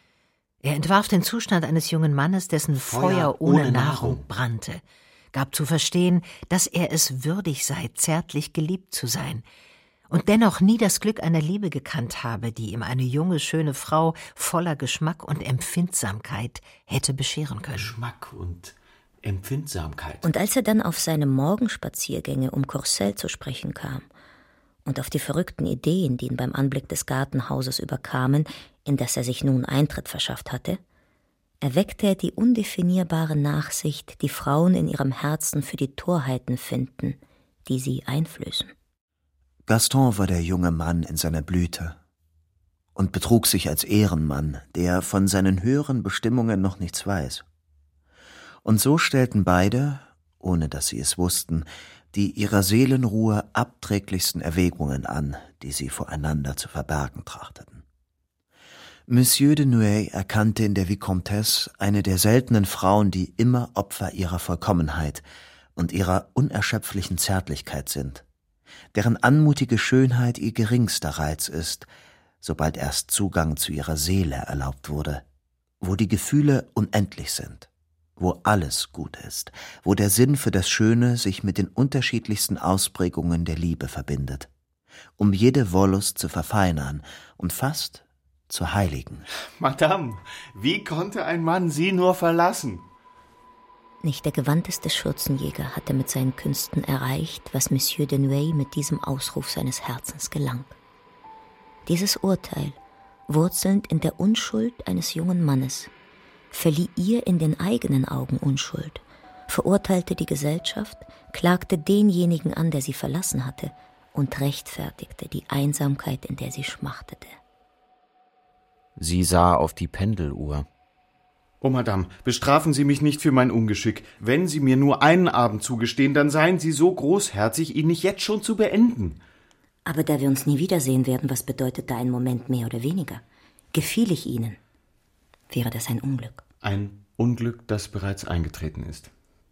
Er entwarf den Zustand eines jungen Mannes, dessen Feuer, Feuer ohne, ohne Nahrung, Nahrung brannte, gab zu verstehen, dass er es würdig sei, zärtlich geliebt zu sein, und dennoch nie das Glück einer Liebe gekannt habe, die ihm eine junge, schöne Frau voller Geschmack und Empfindsamkeit hätte bescheren können. Geschmack und Empfindsamkeit. Und als er dann auf seine Morgenspaziergänge um Courcelles zu sprechen kam und auf die verrückten Ideen, die ihn beim Anblick des Gartenhauses überkamen, in das er sich nun Eintritt verschafft hatte, erweckte er die undefinierbare Nachsicht, die Frauen in ihrem Herzen für die Torheiten finden, die sie einflößen. Gaston war der junge Mann in seiner Blüte und betrug sich als Ehrenmann, der von seinen höheren Bestimmungen noch nichts weiß. Und so stellten beide, ohne dass sie es wussten, die ihrer Seelenruhe abträglichsten Erwägungen an, die sie voreinander zu verbergen trachteten. Monsieur de Nueil erkannte in der Vicomtesse eine der seltenen Frauen, die immer Opfer ihrer Vollkommenheit und ihrer unerschöpflichen Zärtlichkeit sind, deren anmutige Schönheit ihr geringster Reiz ist, sobald erst Zugang zu ihrer Seele erlaubt wurde, wo die Gefühle unendlich sind, wo alles gut ist, wo der Sinn für das Schöne sich mit den unterschiedlichsten Ausprägungen der Liebe verbindet, um jede Wollust zu verfeinern und fast zu heiligen. Madame, wie konnte ein Mann Sie nur verlassen? Nicht der gewandteste Schürzenjäger hatte mit seinen Künsten erreicht, was Monsieur de Nueil mit diesem Ausruf seines Herzens gelang. Dieses Urteil, wurzelnd in der Unschuld eines jungen Mannes, verlieh ihr in den eigenen Augen Unschuld, verurteilte die Gesellschaft, klagte denjenigen an, der sie verlassen hatte, und rechtfertigte die Einsamkeit, in der sie schmachtete. Sie sah auf die Pendeluhr. »Oh, Madame, bestrafen Sie mich nicht für mein Ungeschick. Wenn Sie mir nur einen Abend zugestehen, dann seien Sie so großherzig, ihn nicht jetzt schon zu beenden.« »Aber da wir uns nie wiedersehen werden, was bedeutet da ein Moment mehr oder weniger? Gefiel ich Ihnen, wäre das ein Unglück.« »Ein Unglück, das bereits eingetreten ist.«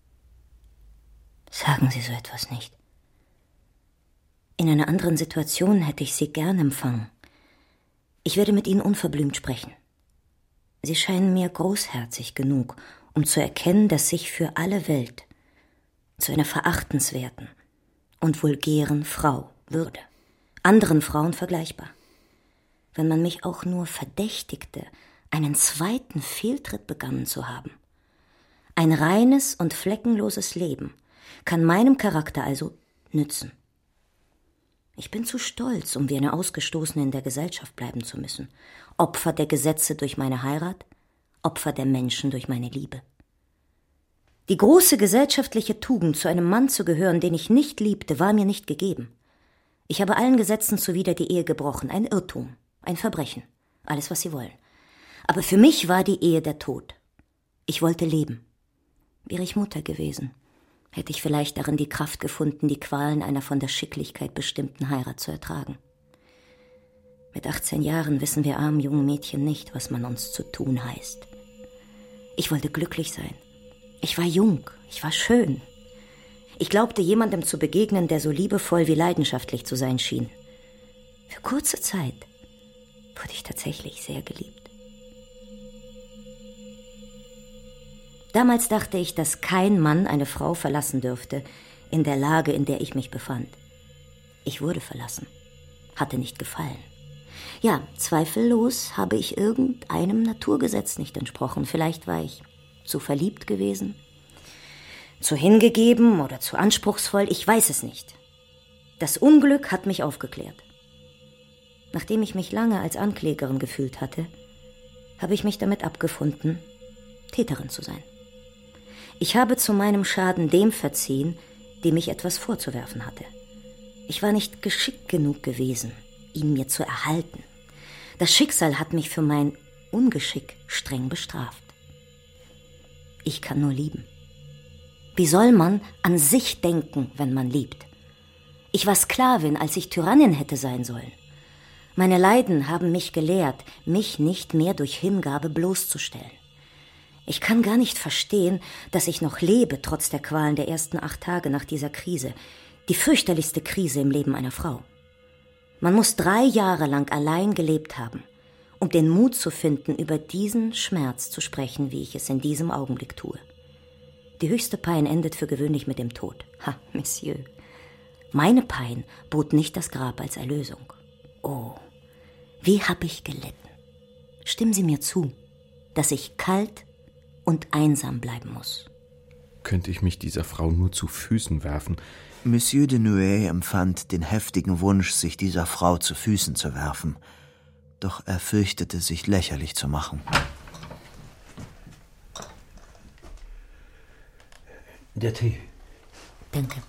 »Sagen Sie so etwas nicht. In einer anderen Situation hätte ich Sie gern empfangen. Ich werde mit Ihnen unverblümt sprechen. Sie scheinen mir großherzig genug, um zu erkennen, dass ich für alle Welt zu einer verachtenswerten und vulgären Frau würde, anderen Frauen vergleichbar. Wenn man mich auch nur verdächtigte, einen zweiten Fehltritt begangen zu haben. Ein reines und fleckenloses Leben kann meinem Charakter also nützen. Ich bin zu stolz, um wie eine Ausgestoßene in der Gesellschaft bleiben zu müssen. Opfer der Gesetze durch meine Heirat, Opfer der Menschen durch meine Liebe. Die große gesellschaftliche Tugend, zu einem Mann zu gehören, den ich nicht liebte, war mir nicht gegeben. Ich habe allen Gesetzen zuwider die Ehe gebrochen, ein Irrtum, ein Verbrechen, alles, was Sie wollen. Aber für mich war die Ehe der Tod. Ich wollte leben. Wäre ich Mutter gewesen, hätte ich vielleicht darin die Kraft gefunden, die Qualen einer von der Schicklichkeit bestimmten Heirat zu ertragen. Mit achtzehn Jahren wissen wir armen jungen Mädchen nicht, was man uns zu tun heißt. Ich wollte glücklich sein. Ich war jung, ich war schön. Ich glaubte, jemandem zu begegnen, der so liebevoll wie leidenschaftlich zu sein schien. Für kurze Zeit wurde ich tatsächlich sehr geliebt. Damals dachte ich, dass kein Mann eine Frau verlassen dürfte, in der Lage, in der ich mich befand. Ich wurde verlassen, hatte nicht gefallen. Ja, zweifellos habe ich irgendeinem Naturgesetz nicht entsprochen. Vielleicht war ich zu verliebt gewesen, zu hingegeben oder zu anspruchsvoll, ich weiß es nicht. Das Unglück hat mich aufgeklärt. Nachdem ich mich lange als Anklägerin gefühlt hatte, habe ich mich damit abgefunden, Täterin zu sein. Ich habe zu meinem Schaden dem verziehen, dem ich etwas vorzuwerfen hatte. Ich war nicht geschickt genug gewesen, ihn mir zu erhalten. Das Schicksal hat mich für mein Ungeschick streng bestraft. Ich kann nur lieben. Wie soll man an sich denken, wenn man liebt? Ich war Sklavin, als ich Tyrannin hätte sein sollen. Meine Leiden haben mich gelehrt, mich nicht mehr durch Hingabe bloßzustellen. Ich kann gar nicht verstehen, dass ich noch lebe, trotz der Qualen der ersten acht Tage nach dieser Krise. Die fürchterlichste Krise im Leben einer Frau. Man muss drei Jahre lang allein gelebt haben, um den Mut zu finden, über diesen Schmerz zu sprechen, wie ich es in diesem Augenblick tue. Die höchste Pein endet für gewöhnlich mit dem Tod. Ha, Monsieur. Meine Pein bot nicht das Grab als Erlösung. Oh, wie hab ich gelitten. Stimmen Sie mir zu, dass ich kalt und einsam bleiben muss. Könnte ich mich dieser Frau nur zu Füßen werfen? Monsieur de Nueil empfand den heftigen Wunsch, sich dieser Frau zu Füßen zu werfen. Doch er fürchtete, sich lächerlich zu machen. Der Tee. Danke.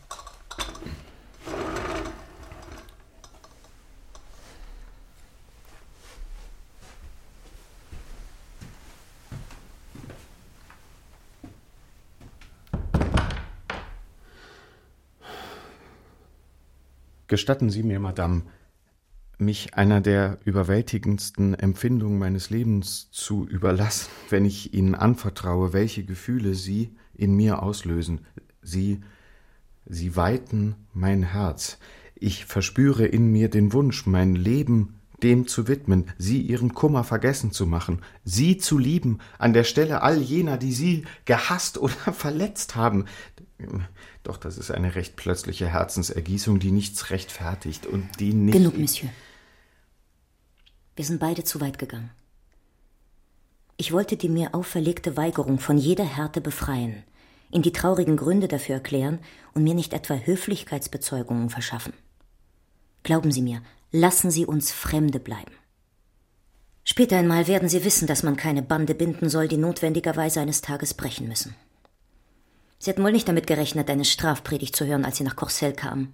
Gestatten Sie mir, Madame, mich einer der überwältigendsten Empfindungen meines Lebens zu überlassen, wenn ich Ihnen anvertraue, welche Gefühle Sie in mir auslösen. Sie, Sie weiten mein Herz. Ich verspüre in mir den Wunsch, mein Leben dem zu widmen, Sie Ihren Kummer vergessen zu machen, Sie zu lieben, an der Stelle all jener, die Sie gehasst oder verletzt haben. Doch das ist eine recht plötzliche Herzensergießung, die nichts rechtfertigt und die nicht... Genug, Monsieur. Wir sind beide zu weit gegangen. Ich wollte die mir auferlegte Weigerung von jeder Härte befreien, Ihnen die traurigen Gründe dafür erklären und mir nicht etwa Höflichkeitsbezeugungen verschaffen. Glauben Sie mir, lassen Sie uns Fremde bleiben. Später einmal werden Sie wissen, dass man keine Bande binden soll, die notwendigerweise eines Tages brechen müssen. Sie hatten wohl nicht damit gerechnet, eine Strafpredigt zu hören, als Sie nach Courcelles kamen.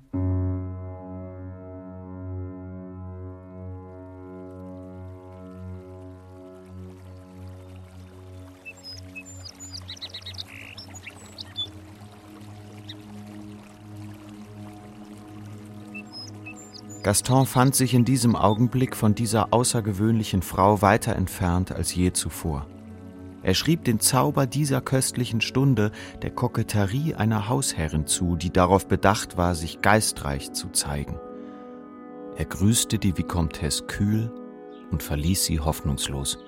Gaston fand sich in diesem Augenblick von dieser außergewöhnlichen Frau weiter entfernt als je zuvor. Er schrieb den Zauber dieser köstlichen Stunde der Koketterie einer Hausherrin zu, die darauf bedacht war, sich geistreich zu zeigen. Er grüßte die Vicomtesse kühl und verließ sie hoffnungslos.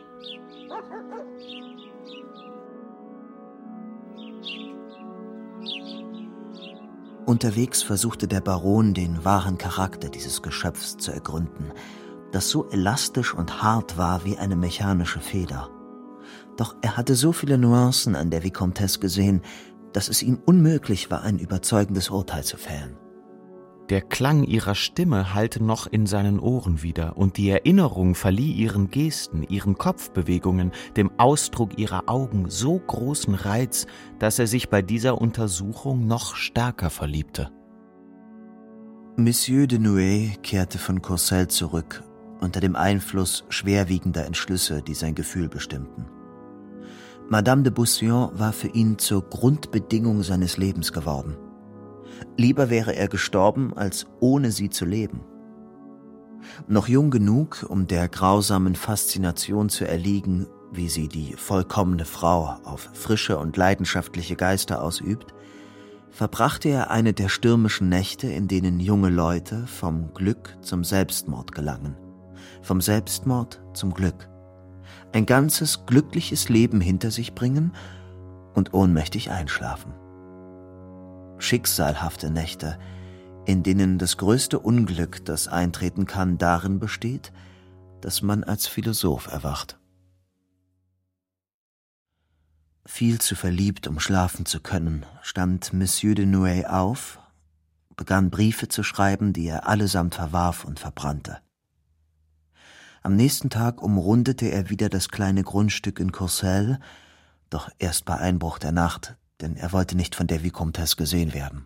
Unterwegs versuchte der Baron, den wahren Charakter dieses Geschöpfs zu ergründen. das so elastisch und hart war wie eine mechanische Feder. Doch er hatte so viele Nuancen an der Vicomtesse gesehen, dass es ihm unmöglich war, ein überzeugendes Urteil zu fällen. Der Klang ihrer Stimme hallte noch in seinen Ohren wieder, und die Erinnerung verlieh ihren Gesten, ihren Kopfbewegungen, dem Ausdruck ihrer Augen so großen Reiz, dass er sich bei dieser Untersuchung noch stärker verliebte. Monsieur de Nouet kehrte von Courcelles zurück, unter dem Einfluss schwerwiegender Entschlüsse, die sein Gefühl bestimmten. Madame de Beauseant war für ihn zur Grundbedingung seines Lebens geworden. Lieber wäre er gestorben, als ohne sie zu leben. Noch jung genug, um der grausamen Faszination zu erliegen, wie sie die vollkommene Frau auf frische und leidenschaftliche Geister ausübt, verbrachte er eine der stürmischen Nächte, in denen junge Leute vom Glück zum Selbstmord gelangen, vom Selbstmord zum Glück, ein ganzes glückliches Leben hinter sich bringen und ohnmächtig einschlafen. Schicksalhafte Nächte, in denen das größte Unglück, das eintreten kann, darin besteht, dass man als Philosoph erwacht. Viel zu verliebt, um schlafen zu können, stand Monsieur de Nouet auf, begann Briefe zu schreiben, die er allesamt verwarf und verbrannte. Am nächsten Tag umrundete er wieder das kleine Grundstück in Courcelles, doch erst bei Einbruch der Nacht, denn er wollte nicht von der Vicomtesse gesehen werden.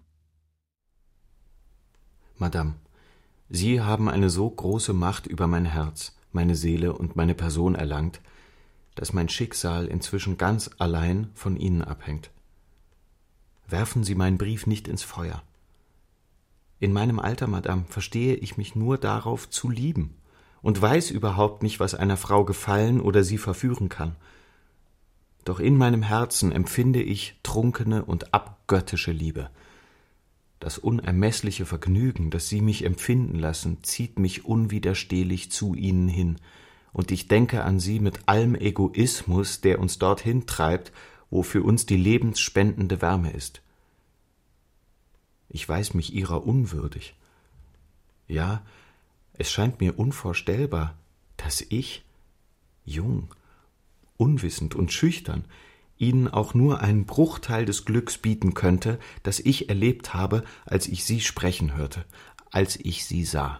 Madame, Sie haben eine so große Macht über mein Herz, meine Seele und meine Person erlangt, dass mein Schicksal inzwischen ganz allein von Ihnen abhängt. Werfen Sie meinen Brief nicht ins Feuer. In meinem Alter, Madame, verstehe ich mich nur darauf zu lieben und weiß überhaupt nicht, was einer Frau gefallen oder sie verführen kann. Doch in meinem Herzen empfinde ich trunkene und abgöttische Liebe. Das unermessliche Vergnügen, das Sie mich empfinden lassen, zieht mich unwiderstehlich zu Ihnen hin, und ich denke an Sie mit allem Egoismus, der uns dorthin treibt, wo für uns die lebensspendende Wärme ist. Ich weiß mich Ihrer unwürdig. Ja, es scheint mir unvorstellbar, dass ich, jung, unwissend und schüchtern, Ihnen auch nur einen Bruchteil des Glücks bieten könnte, das ich erlebt habe, als ich Sie sprechen hörte, als ich Sie sah.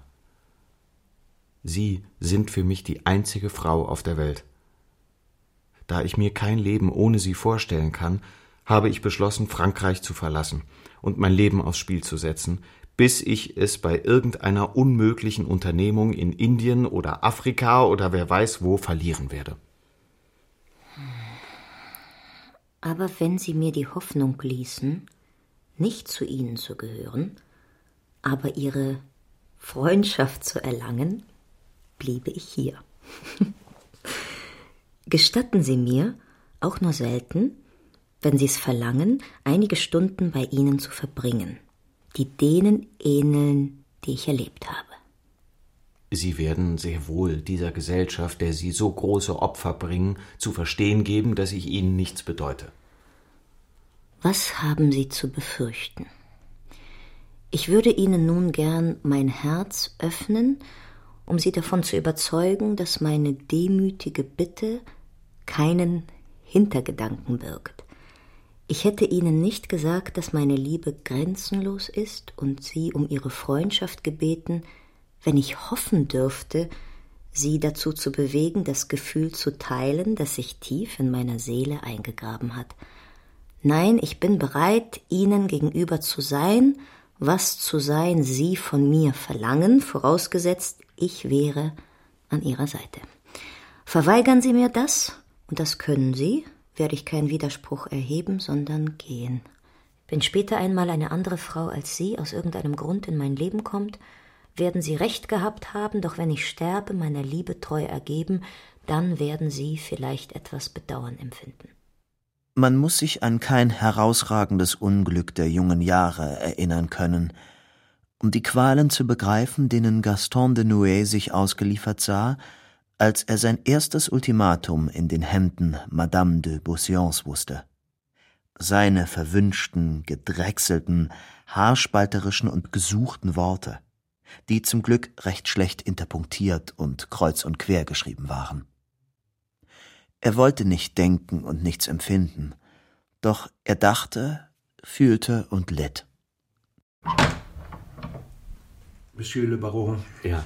Sie sind für mich die einzige Frau auf der Welt. Da ich mir kein Leben ohne Sie vorstellen kann, habe ich beschlossen, Frankreich zu verlassen und mein Leben aufs Spiel zu setzen, bis ich es bei irgendeiner unmöglichen Unternehmung in Indien oder Afrika oder wer weiß wo verlieren werde. Aber wenn Sie mir die Hoffnung ließen, nicht zu Ihnen zu gehören, aber Ihre Freundschaft zu erlangen, bliebe ich hier. Gestatten Sie mir, auch nur selten, wenn Sie es verlangen, einige Stunden bei Ihnen zu verbringen, die denen ähneln, die ich erlebt habe. Sie werden sehr wohl dieser Gesellschaft, der Sie so große Opfer bringen, zu verstehen geben, dass ich Ihnen nichts bedeute. Was haben Sie zu befürchten? Ich würde Ihnen nun gern mein Herz öffnen, um Sie davon zu überzeugen, dass meine demütige Bitte keinen Hintergedanken birgt. Ich hätte Ihnen nicht gesagt, dass meine Liebe grenzenlos ist und Sie um Ihre Freundschaft gebeten, wenn ich hoffen dürfte, Sie dazu zu bewegen, das Gefühl zu teilen, das sich tief in meiner Seele eingegraben hat. Nein, ich bin bereit, Ihnen gegenüber zu sein, was zu sein Sie von mir verlangen, vorausgesetzt, ich wäre an Ihrer Seite. Verweigern Sie mir das, und das können Sie, werde ich keinen Widerspruch erheben, sondern gehen. Wenn später einmal eine andere Frau als Sie aus irgendeinem Grund in mein Leben kommt, werden Sie recht gehabt haben, doch wenn ich sterbe, meiner Liebe treu ergeben, dann werden Sie vielleicht etwas Bedauern empfinden. Man muss sich an kein herausragendes Unglück der jungen Jahre erinnern können, um die Qualen zu begreifen, denen Gaston de Nouet sich ausgeliefert sah, als er sein erstes Ultimatum in den Händen Madame de Beauseants wusste. Seine verwünschten, gedrechselten, haarspalterischen und gesuchten Worte, die zum Glück recht schlecht interpunktiert und kreuz und quer geschrieben waren. Er wollte nicht denken und nichts empfinden, doch er dachte, fühlte und litt. Monsieur le Baron. Ja.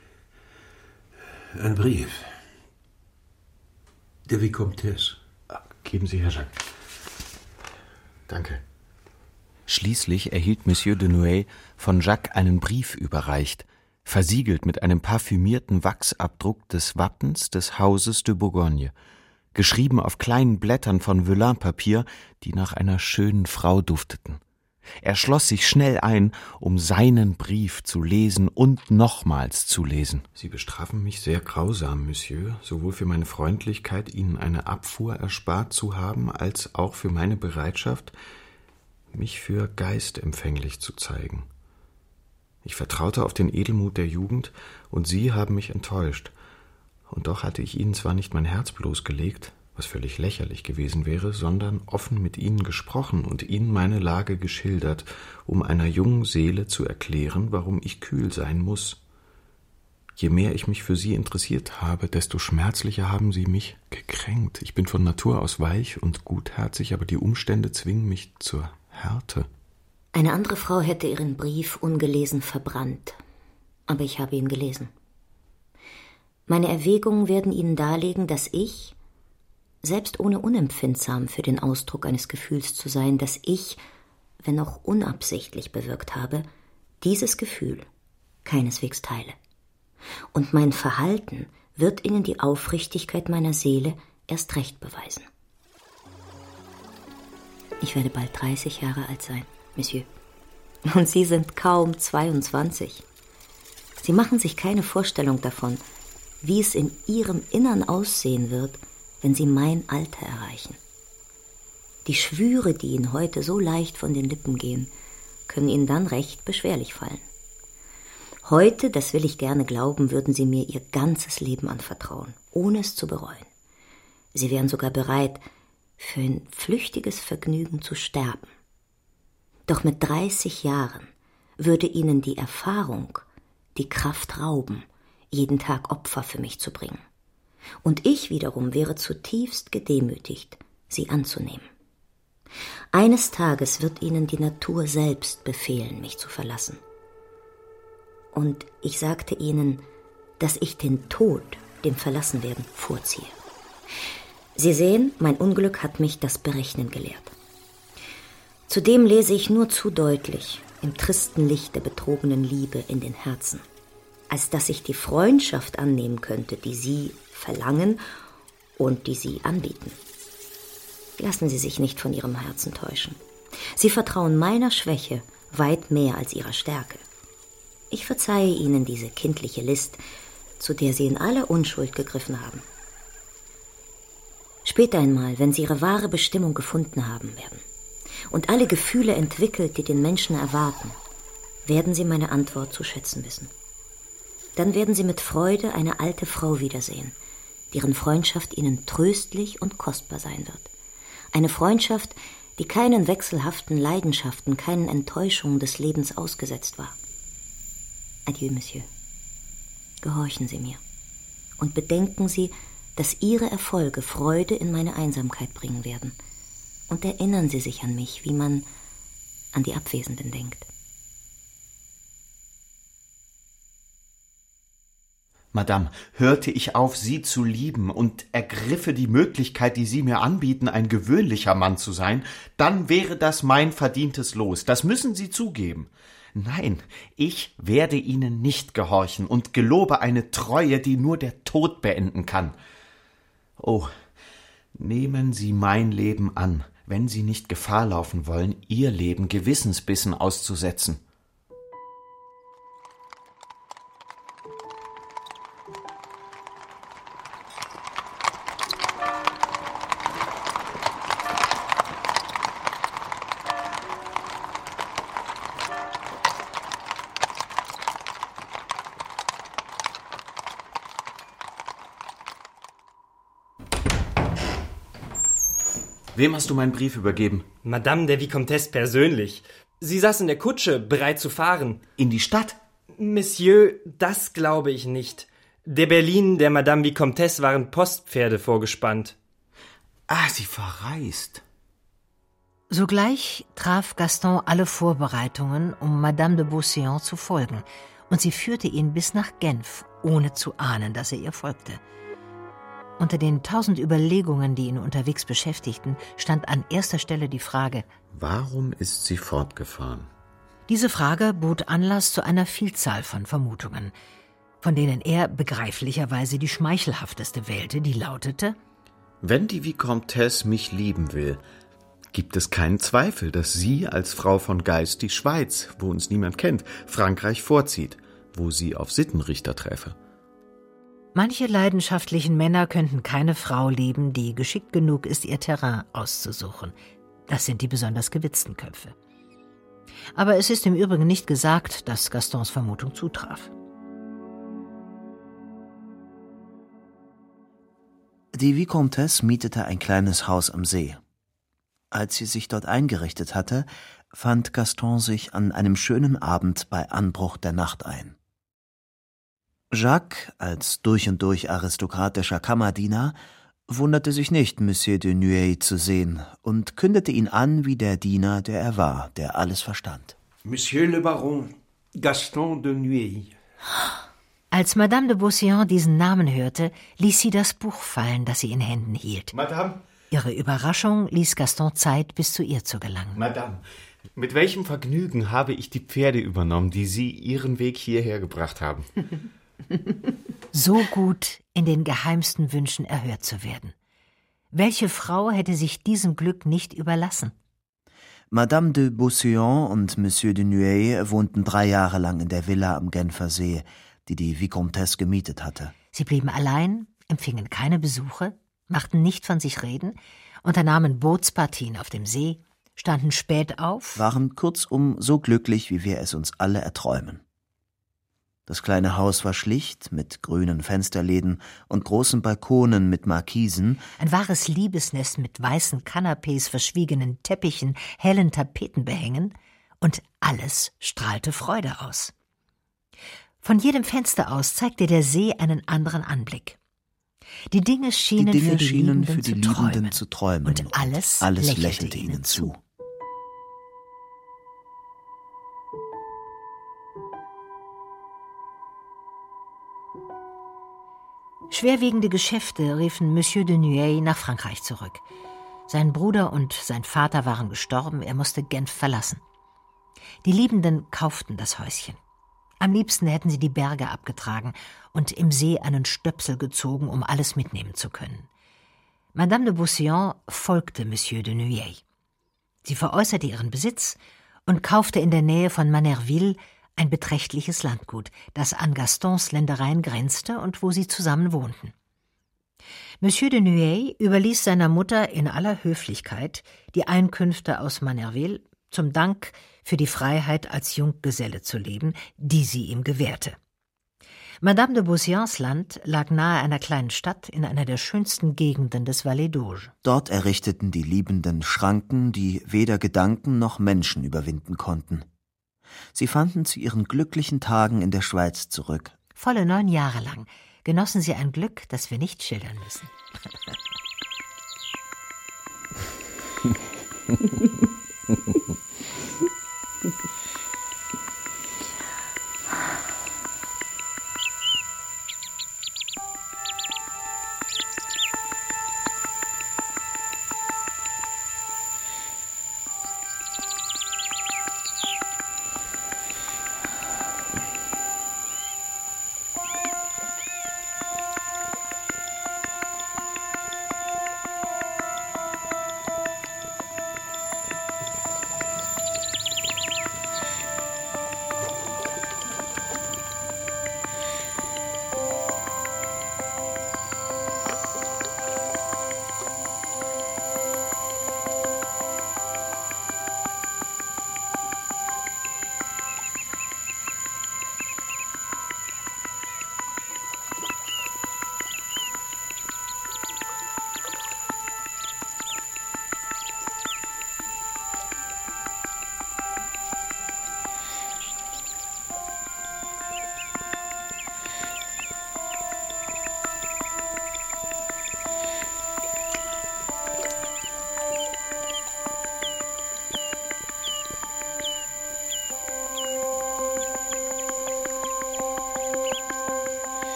Ein Brief. Der Vicomtesse. Geben Sie, Herr Jacques. Danke. Schließlich erhielt Monsieur de Nueil von Jacques einen Brief überreicht, versiegelt mit einem parfümierten Wachsabdruck des Wappens des Hauses de Bourgogne, geschrieben auf kleinen Blättern von Velin-Papier, die nach einer schönen Frau dufteten. Er schloss sich schnell ein, um seinen Brief zu lesen und nochmals zu lesen. Sie bestrafen mich sehr grausam, Monsieur, sowohl für meine Freundlichkeit, Ihnen eine Abfuhr erspart zu haben, als auch für meine Bereitschaft, mich für geistempfänglich zu zeigen. Ich vertraute auf den Edelmut der Jugend, und Sie haben mich enttäuscht. Und doch hatte ich Ihnen zwar nicht mein Herz bloßgelegt, was völlig lächerlich gewesen wäre, sondern offen mit Ihnen gesprochen und Ihnen meine Lage geschildert, um einer jungen Seele zu erklären, warum ich kühl sein muss. Je mehr ich mich für Sie interessiert habe, desto schmerzlicher haben Sie mich gekränkt. Ich bin von Natur aus weich und gutherzig, aber die Umstände zwingen mich zur Härte. Eine andere Frau hätte ihren Brief ungelesen verbrannt, aber ich habe ihn gelesen. Meine Erwägungen werden Ihnen darlegen, dass ich, selbst ohne unempfindsam für den Ausdruck eines Gefühls zu sein, dass ich, wenn auch unabsichtlich bewirkt habe, dieses Gefühl keineswegs teile. Und mein Verhalten wird Ihnen die Aufrichtigkeit meiner Seele erst recht beweisen. Ich werde bald dreißig Jahre alt sein, Monsieur. Und Sie sind kaum zweiundzwanzig. Sie machen sich keine Vorstellung davon, wie es in Ihrem Innern aussehen wird, wenn Sie mein Alter erreichen. Die Schwüre, die Ihnen heute so leicht von den Lippen gehen, können Ihnen dann recht beschwerlich fallen. Heute, das will ich gerne glauben, würden Sie mir Ihr ganzes Leben anvertrauen, ohne es zu bereuen. Sie wären sogar bereit, für ein flüchtiges Vergnügen zu sterben. Doch mit dreißig Jahren würde Ihnen die Erfahrung die Kraft rauben, jeden Tag Opfer für mich zu bringen. Und ich wiederum wäre zutiefst gedemütigt, Sie anzunehmen. Eines Tages wird Ihnen die Natur selbst befehlen, mich zu verlassen. Und ich sagte Ihnen, dass ich den Tod dem Verlassenwerden vorziehe. Sie sehen, mein Unglück hat mich das Berechnen gelehrt. Zudem lese ich nur zu deutlich im tristen Licht der betrogenen Liebe in den Herzen, als dass ich die Freundschaft annehmen könnte, die Sie verlangen und die Sie anbieten. Lassen Sie sich nicht von Ihrem Herzen täuschen. Sie vertrauen meiner Schwäche weit mehr als Ihrer Stärke. Ich verzeihe Ihnen diese kindliche List, zu der Sie in aller Unschuld gegriffen haben. Später einmal, wenn Sie Ihre wahre Bestimmung gefunden haben werden und alle Gefühle entwickelt, die den Menschen erwarten, werden Sie meine Antwort zu schätzen wissen. Dann werden Sie mit Freude eine alte Frau wiedersehen, deren Freundschaft Ihnen tröstlich und kostbar sein wird. Eine Freundschaft, die keinen wechselhaften Leidenschaften, keinen Enttäuschungen des Lebens ausgesetzt war. Adieu, Monsieur. Gehorchen Sie mir und bedenken Sie, dass Ihre Erfolge Freude in meine Einsamkeit bringen werden. Und erinnern Sie sich an mich, wie man an die Abwesenden denkt. Madame, hörte ich auf, Sie zu lieben und ergriffe die Möglichkeit, die Sie mir anbieten, ein gewöhnlicher Mann zu sein, dann wäre das mein verdientes Los. Das müssen Sie zugeben. Nein, ich werde Ihnen nicht gehorchen und gelobe eine Treue, die nur der Tod beenden kann. Oh, nehmen Sie mein Leben an, wenn Sie nicht Gefahr laufen wollen, Ihr Leben Gewissensbissen auszusetzen. Wem hast du meinen Brief übergeben? Madame der Vicomtesse persönlich. Sie saß in der Kutsche, bereit zu fahren. In die Stadt? Monsieur, das glaube ich nicht. Der Berlin der Madame Vicomtesse waren Postpferde vorgespannt. Ah, sie verreist. Sogleich traf Gaston alle Vorbereitungen, um Madame de Beauséant zu folgen, und sie führte ihn bis nach Genf, ohne zu ahnen, dass er ihr folgte. Unter den tausend Überlegungen, die ihn unterwegs beschäftigten, stand an erster Stelle die Frage: Warum ist sie fortgefahren? Diese Frage bot Anlass zu einer Vielzahl von Vermutungen, von denen er begreiflicherweise die schmeichelhafteste wählte, die lautete: Wenn die Vicomtesse mich lieben will, gibt es keinen Zweifel, dass sie als Frau von Geist die Schweiz, wo uns niemand kennt, Frankreich vorzieht, wo sie auf Sittenrichter treffe. Manche leidenschaftlichen Männer könnten keine Frau lieben, die geschickt genug ist, ihr Terrain auszusuchen. Das sind die besonders gewitzten Köpfe. Aber es ist im Übrigen nicht gesagt, dass Gastons Vermutung zutraf. Die Vicomtesse mietete ein kleines Haus am See. Als sie sich dort eingerichtet hatte, fand Gaston sich an einem schönen Abend bei Anbruch der Nacht ein. Jacques, als durch und durch aristokratischer Kammerdiener, wunderte sich nicht, Monsieur de Nueil zu sehen und kündete ihn an wie der Diener, der er war, der alles verstand. Monsieur le Baron, Gaston de Nueil. Als Madame de Beauséant diesen Namen hörte, ließ sie das Buch fallen, das sie in Händen hielt. Madame, Ihre Überraschung ließ Gaston Zeit, bis zu ihr zu gelangen. Madame, mit welchem Vergnügen habe ich die Pferde übernommen, die Sie Ihren Weg hierher gebracht haben? So gut in den geheimsten Wünschen erhört zu werden. Welche Frau hätte sich diesem Glück nicht überlassen? Madame de Beauséant und Monsieur de Nueil wohnten drei Jahre lang in der Villa am Genfer See, die die Vicomtesse gemietet hatte. Sie blieben allein, empfingen keine Besuche, machten nicht von sich reden, unternahmen Bootspartien auf dem See, standen spät auf, waren kurzum so glücklich, wie wir es uns alle erträumen. Das kleine Haus war schlicht, mit grünen Fensterläden und großen Balkonen mit Markisen. Ein wahres Liebesnest mit weißen Kanapés, verschwiegenen Teppichen, hellen Tapetenbehängen, und alles strahlte Freude aus. Von jedem Fenster aus zeigte der See einen anderen Anblick. Die Dinge schienen, die Dinge für, die schienen Liebenden für die zu Liebenden träumen. zu träumen. Und alles, alles lächelte, lächelte ihnen ihnen zu. Schwerwiegende Geschäfte riefen Monsieur de Nueil nach Frankreich zurück. Sein Bruder und sein Vater waren gestorben, er musste Genf verlassen. Die Liebenden kauften das Häuschen. Am liebsten hätten sie die Berge abgetragen und im See einen Stöpsel gezogen, um alles mitnehmen zu können. Madame de Beauséant folgte Monsieur de Nueil. Sie veräußerte ihren Besitz und kaufte in der Nähe von Manerville ein beträchtliches Landgut, das an Gastons Ländereien grenzte und wo sie zusammen wohnten. Monsieur de Nueil überließ seiner Mutter in aller Höflichkeit die Einkünfte aus Manerville zum Dank für die Freiheit als Junggeselle zu leben, die sie ihm gewährte. Madame de Beauséants Land lag nahe einer kleinen Stadt in einer der schönsten Gegenden des Valais d'Auge. Dort errichteten die Liebenden Schranken, die weder Gedanken noch Menschen überwinden konnten. Sie fanden zu ihren glücklichen Tagen in der Schweiz zurück. Volle neun Jahre lang genossen sie ein Glück, das wir nicht schildern müssen.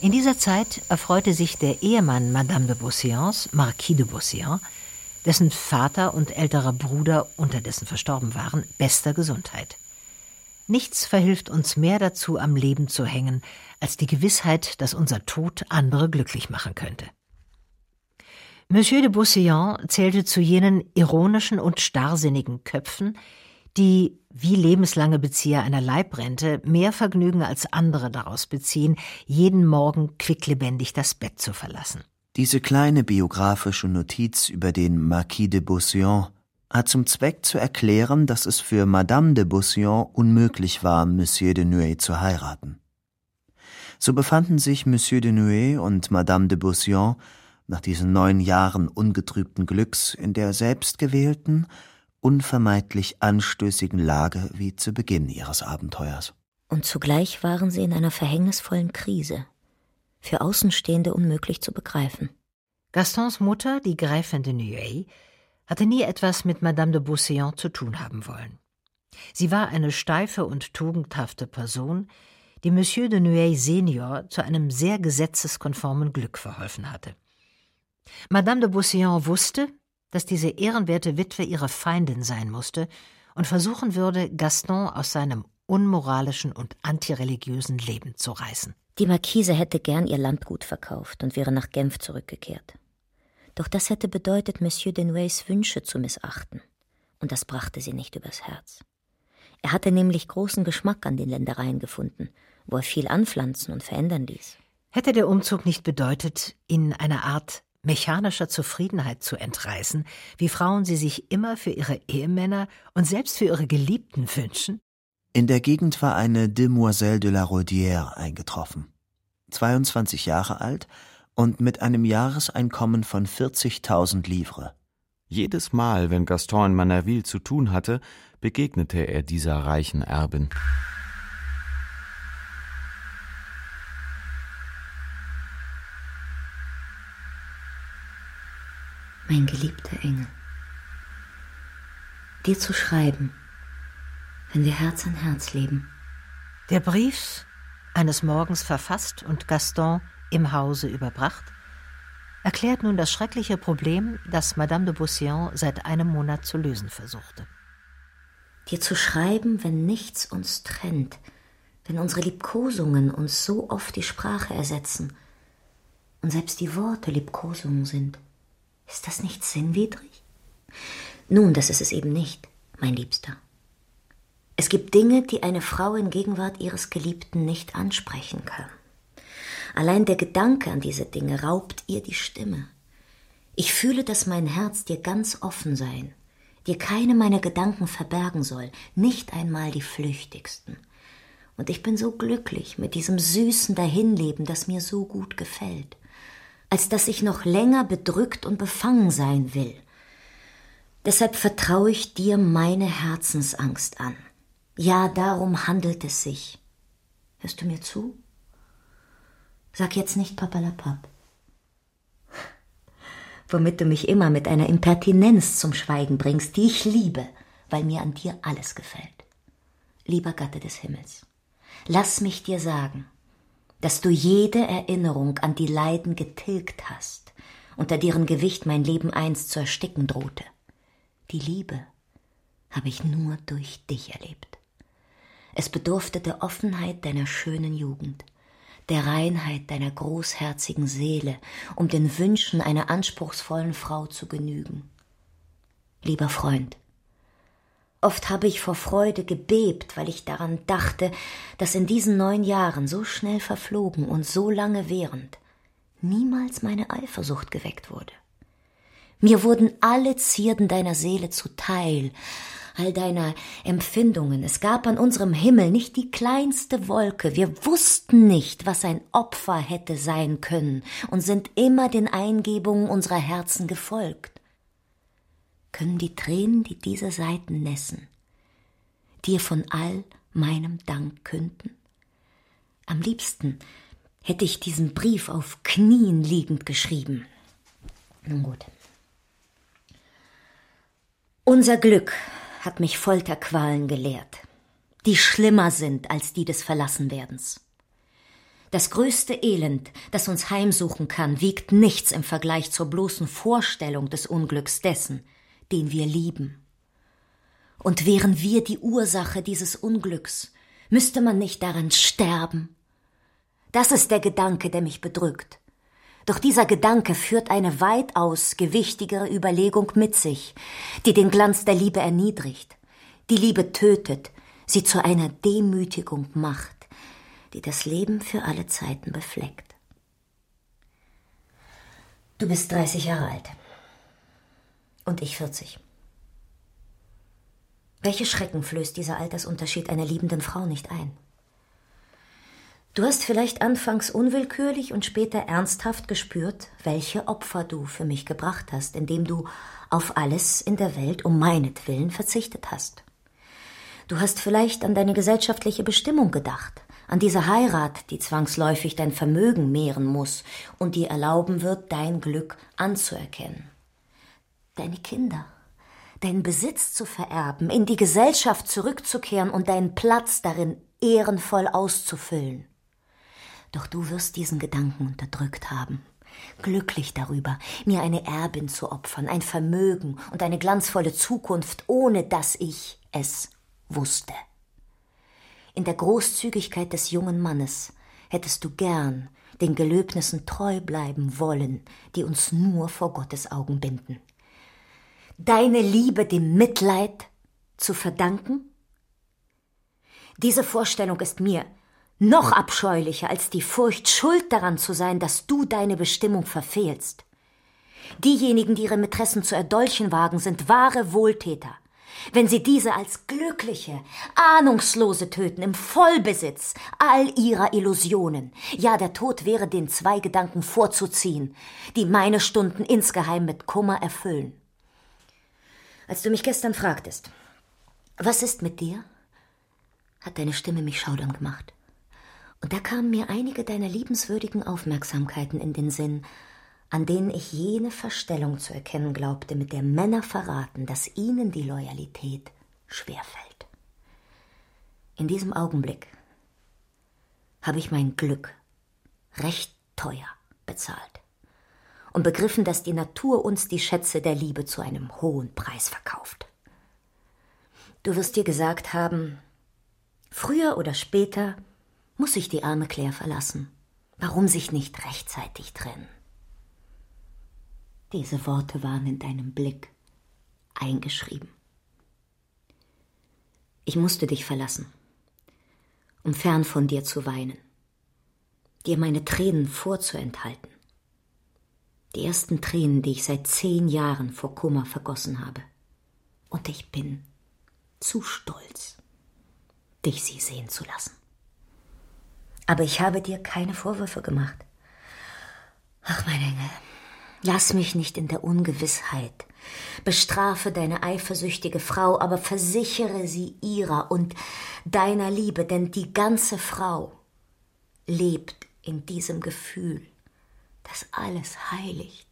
In dieser Zeit erfreute sich der Ehemann Madame de Beauséants, Marquis de Beauséant, dessen Vater und älterer Bruder unterdessen verstorben waren, bester Gesundheit. Nichts verhilft uns mehr dazu, am Leben zu hängen, als die Gewissheit, dass unser Tod andere glücklich machen könnte. Monsieur de Beauséant zählte zu jenen ironischen und starrsinnigen Köpfen, die, wie lebenslange Bezieher einer Leibrente, mehr Vergnügen als andere daraus beziehen, jeden Morgen quicklebendig das Bett zu verlassen. Diese kleine biografische Notiz über den Marquis de Beauséant hat zum Zweck zu erklären, dass es für Madame de Beauséant unmöglich war, Monsieur de Nueil zu heiraten. So befanden sich Monsieur de Nueil und Madame de Beauséant nach diesen neun Jahren ungetrübten Glücks in der selbstgewählten, unvermeidlich anstößigen Lage wie zu Beginn ihres Abenteuers. Und zugleich waren sie in einer verhängnisvollen Krise, für Außenstehende unmöglich zu begreifen. Gastons Mutter, die Gräfin de Nueil, hatte nie etwas mit Madame de Beauséant zu tun haben wollen. Sie war eine steife und tugendhafte Person, die Monsieur de Nueil Senior zu einem sehr gesetzeskonformen Glück verholfen hatte. Madame de Beauséant wusste, dass diese ehrenwerte Witwe ihre Feindin sein musste und versuchen würde, Gaston aus seinem unmoralischen und antireligiösen Leben zu reißen. Die Marquise hätte gern ihr Landgut verkauft und wäre nach Genf zurückgekehrt. Doch das hätte bedeutet, Monsieur de Nueils Wünsche zu missachten. Und das brachte sie nicht übers Herz. Er hatte nämlich großen Geschmack an den Ländereien gefunden, wo er viel anpflanzen und verändern ließ. Hätte der Umzug nicht bedeutet, ihn einer Art mechanischer Zufriedenheit zu entreißen, wie Frauen sie sich immer für ihre Ehemänner und selbst für ihre Geliebten wünschen? In der Gegend war eine Demoiselle de la Rodière eingetroffen, zweiundzwanzig Jahre alt und mit einem Jahreseinkommen von vierzigtausend Livres. Jedes Mal, wenn Gaston in Manerville zu tun hatte, begegnete er dieser reichen Erbin. Mein geliebter Engel, dir zu schreiben, wenn wir Herz an Herz leben. Der Brief, eines Morgens verfasst und Gaston im Hause überbracht, erklärt nun das schreckliche Problem, das Madame de Beauséant seit einem Monat zu lösen versuchte. Dir zu schreiben, wenn nichts uns trennt, wenn unsere Liebkosungen uns so oft die Sprache ersetzen und selbst die Worte Liebkosungen sind. Ist das nicht sinnwidrig? Nun, das ist es eben nicht, mein Liebster. Es gibt Dinge, die eine Frau in Gegenwart ihres Geliebten nicht ansprechen kann. Allein der Gedanke an diese Dinge raubt ihr die Stimme. Ich fühle, dass mein Herz dir ganz offen sein, dir keine meiner Gedanken verbergen soll, nicht einmal die flüchtigsten. Und ich bin so glücklich mit diesem süßen Dahinleben, das mir so gut gefällt, als dass ich noch länger bedrückt und befangen sein will. Deshalb vertraue ich dir meine Herzensangst an. Ja, darum handelt es sich. Hörst du mir zu? Sag jetzt nicht Papalapap. Womit du mich immer mit einer Impertinenz zum Schweigen bringst, die ich liebe, weil mir an dir alles gefällt. Lieber Gatte des Himmels, lass mich dir sagen, dass du jede Erinnerung an die Leiden getilgt hast, unter deren Gewicht mein Leben einst zu ersticken drohte. Die Liebe habe ich nur durch dich erlebt. Es bedurfte der Offenheit deiner schönen Jugend, der Reinheit deiner großherzigen Seele, um den Wünschen einer anspruchsvollen Frau zu genügen. Lieber Freund, oft habe ich vor Freude gebebt, weil ich daran dachte, dass in diesen neun Jahren, so schnell verflogen und so lange während, niemals meine Eifersucht geweckt wurde. Mir wurden alle Zierden deiner Seele zuteil, all deiner Empfindungen. Es gab an unserem Himmel nicht die kleinste Wolke. Wir wussten nicht, was ein Opfer hätte sein können und sind immer den Eingebungen unserer Herzen gefolgt. Können die Tränen, die diese Seiten nässen, dir von all meinem Dank künden? Am liebsten hätte ich diesen Brief auf Knien liegend geschrieben. Nun gut. Unser Glück hat mich Folterqualen gelehrt, die schlimmer sind als die des Verlassenwerdens. Das größte Elend, das uns heimsuchen kann, wiegt nichts im Vergleich zur bloßen Vorstellung des Unglücks dessen, den wir lieben. Und wären wir die Ursache dieses Unglücks, müsste man nicht daran sterben? Das ist der Gedanke, der mich bedrückt. Doch dieser Gedanke führt eine weitaus gewichtigere Überlegung mit sich, die den Glanz der Liebe erniedrigt, die Liebe tötet, sie zu einer Demütigung macht, die das Leben für alle Zeiten befleckt. Du bist dreißig Jahre alt und ich vierzig. Welche Schrecken flößt dieser Altersunterschied einer liebenden Frau nicht ein? Du hast vielleicht anfangs unwillkürlich und später ernsthaft gespürt, welche Opfer du für mich gebracht hast, indem du auf alles in der Welt um meinetwillen verzichtet hast. Du hast vielleicht an deine gesellschaftliche Bestimmung gedacht, an diese Heirat, die zwangsläufig dein Vermögen mehren muss und dir erlauben wird, dein Glück anzuerkennen. Deine Kinder, deinen Besitz zu vererben, in die Gesellschaft zurückzukehren und deinen Platz darin ehrenvoll auszufüllen. Doch du wirst diesen Gedanken unterdrückt haben, glücklich darüber, mir eine Erbin zu opfern, ein Vermögen und eine glanzvolle Zukunft, ohne dass ich es wusste. In der Großzügigkeit des jungen Mannes hättest du gern den Gelöbnissen treu bleiben wollen, die uns nur vor Gottes Augen binden. Deine Liebe dem Mitleid zu verdanken? Diese Vorstellung ist mir noch abscheulicher als die Furcht, schuld daran zu sein, dass du deine Bestimmung verfehlst. Diejenigen, die ihre Mätressen zu erdolchen wagen, sind wahre Wohltäter. Wenn sie diese als Glückliche, Ahnungslose töten, im Vollbesitz all ihrer Illusionen. Ja, der Tod wäre den zwei Gedanken vorzuziehen, die meine Stunden insgeheim mit Kummer erfüllen. Als du mich gestern fragtest, was ist mit dir, hat deine Stimme mich schaudern gemacht. Und da kamen mir einige deiner liebenswürdigen Aufmerksamkeiten in den Sinn, an denen ich jene Verstellung zu erkennen glaubte, mit der Männer verraten, dass ihnen die Loyalität schwerfällt. In diesem Augenblick habe ich mein Glück recht teuer bezahlt und begriffen, dass die Natur uns die Schätze der Liebe zu einem hohen Preis verkauft. Du wirst dir gesagt haben, früher oder später muss sich die arme Claire verlassen. Warum sich nicht rechtzeitig trennen? Diese Worte waren in deinem Blick eingeschrieben. Ich musste dich verlassen, um fern von dir zu weinen, dir meine Tränen vorzuenthalten. Die ersten Tränen, die ich seit zehn Jahren vor Kummer vergossen habe. Und ich bin zu stolz, dich sie sehen zu lassen. Aber ich habe dir keine Vorwürfe gemacht. Ach, mein Engel, lass mich nicht in der Ungewissheit. Bestrafe deine eifersüchtige Frau, aber versichere sie ihrer und deiner Liebe, denn die ganze Frau lebt in diesem Gefühl, das alles heiligt.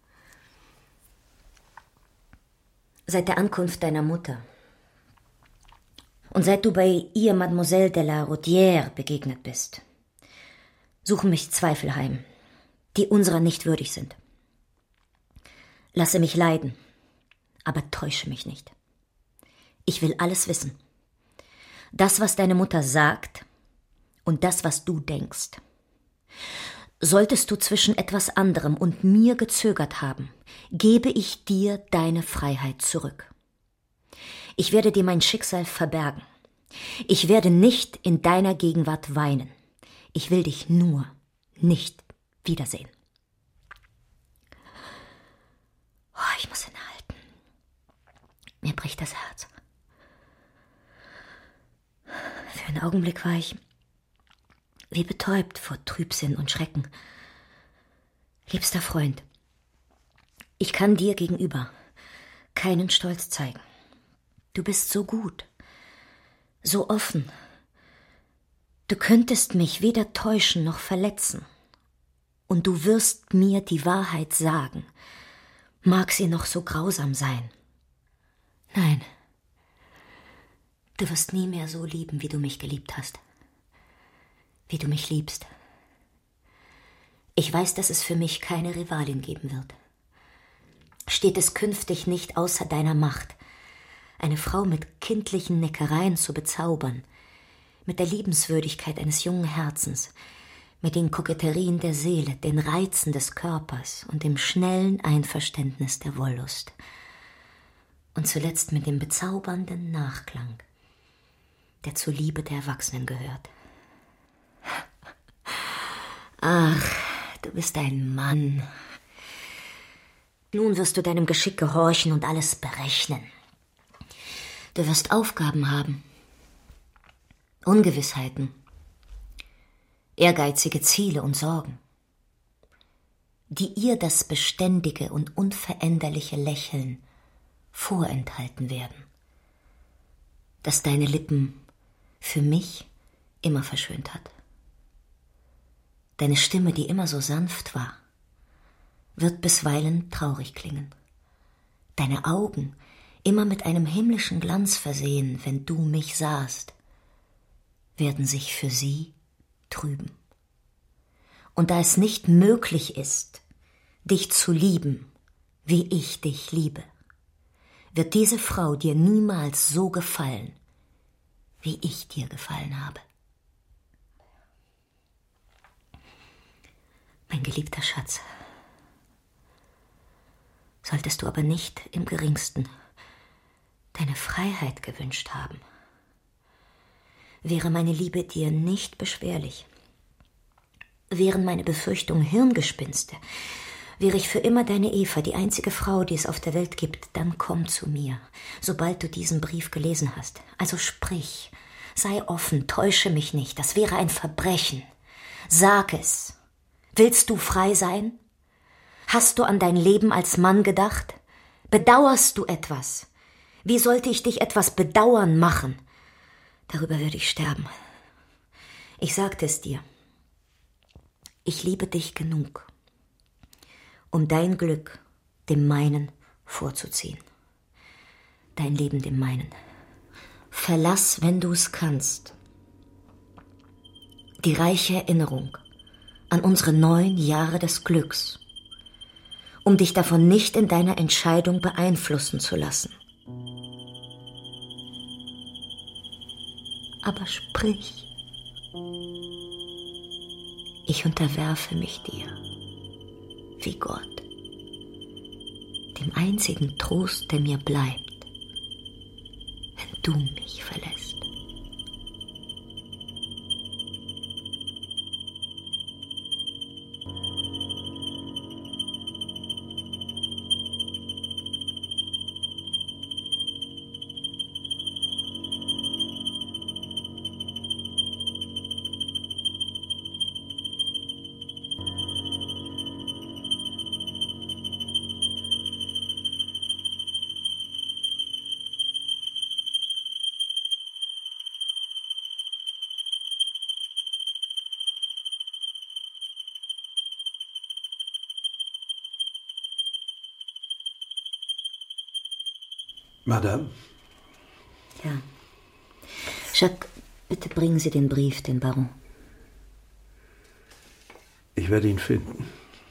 Seit der Ankunft deiner Mutter und seit du bei ihr Mademoiselle de la Rodière begegnet bist, suchen mich Zweifel heim, die unserer nicht würdig sind. Lasse mich leiden, aber täusche mich nicht. Ich will alles wissen. Das, was deine Mutter sagt und das, was du denkst. Solltest du zwischen etwas anderem und mir gezögert haben, gebe ich dir deine Freiheit zurück. Ich werde dir mein Schicksal verbergen. Ich werde nicht in deiner Gegenwart weinen. Ich will dich nur nicht wiedersehen. Oh, ich muss innehalten. Mir bricht das Herz. Für einen Augenblick war ich wie betäubt vor Trübsinn und Schrecken. Liebster Freund, ich kann dir gegenüber keinen Stolz zeigen. Du bist so gut, so offen. Du könntest mich weder täuschen noch verletzen. Und du wirst mir die Wahrheit sagen, mag sie noch so grausam sein. Nein, du wirst nie mehr so lieben, wie du mich geliebt hast. Wie du mich liebst, Ich weiß, dass es für mich keine Rivalin geben wird. Steht es künftig nicht außer deiner Macht, eine Frau mit kindlichen Neckereien zu bezaubern, mit der Liebenswürdigkeit eines jungen Herzens, mit den Koketterien der Seele, den Reizen des Körpers und dem schnellen Einverständnis der Wollust. Und zuletzt mit dem bezaubernden Nachklang, der zur Liebe der Erwachsenen gehört. Ach, du bist ein Mann. Nun wirst du deinem Geschick gehorchen und alles berechnen. Du wirst Aufgaben haben, Ungewissheiten, ehrgeizige Ziele und Sorgen, die ihr das beständige und unveränderliche Lächeln vorenthalten werden, das deine Lippen für mich immer verschönt hat. Deine Stimme, die immer so sanft war, wird bisweilen traurig klingen. Deine Augen, immer mit einem himmlischen Glanz versehen, wenn du mich sahst, werden sich für sie trüben. Und da es nicht möglich ist, dich zu lieben, wie ich dich liebe, wird diese Frau dir niemals so gefallen, wie ich dir gefallen habe. Mein geliebter Schatz, solltest du aber nicht im geringsten deine Freiheit gewünscht haben, wäre meine Liebe dir nicht beschwerlich, wären meine Befürchtungen Hirngespinste, wäre ich für immer deine Eva, die einzige Frau, die es auf der Welt gibt, dann komm zu mir, sobald du diesen Brief gelesen hast. Also sprich, sei offen, täusche mich nicht, das wäre ein Verbrechen. Sag es. Willst du frei sein? Hast du an dein Leben als Mann gedacht? Bedauerst du etwas? Wie sollte ich dich etwas bedauern machen? Darüber würde ich sterben. Ich sagte es dir. Ich liebe dich genug, um dein Glück dem meinen vorzuziehen. Dein Leben dem meinen. Verlass, wenn du es kannst, die reiche Erinnerung an unsere neun Jahre des Glücks, um dich davon nicht in deiner Entscheidung beeinflussen zu lassen. Aber sprich. Ich unterwerfe mich dir, wie Gott, dem einzigen Trost, der mir bleibt, wenn du mich verlässt. Madame? Ja. Jacques, bitte bringen Sie den Brief, den Baron. Ich werde ihn finden.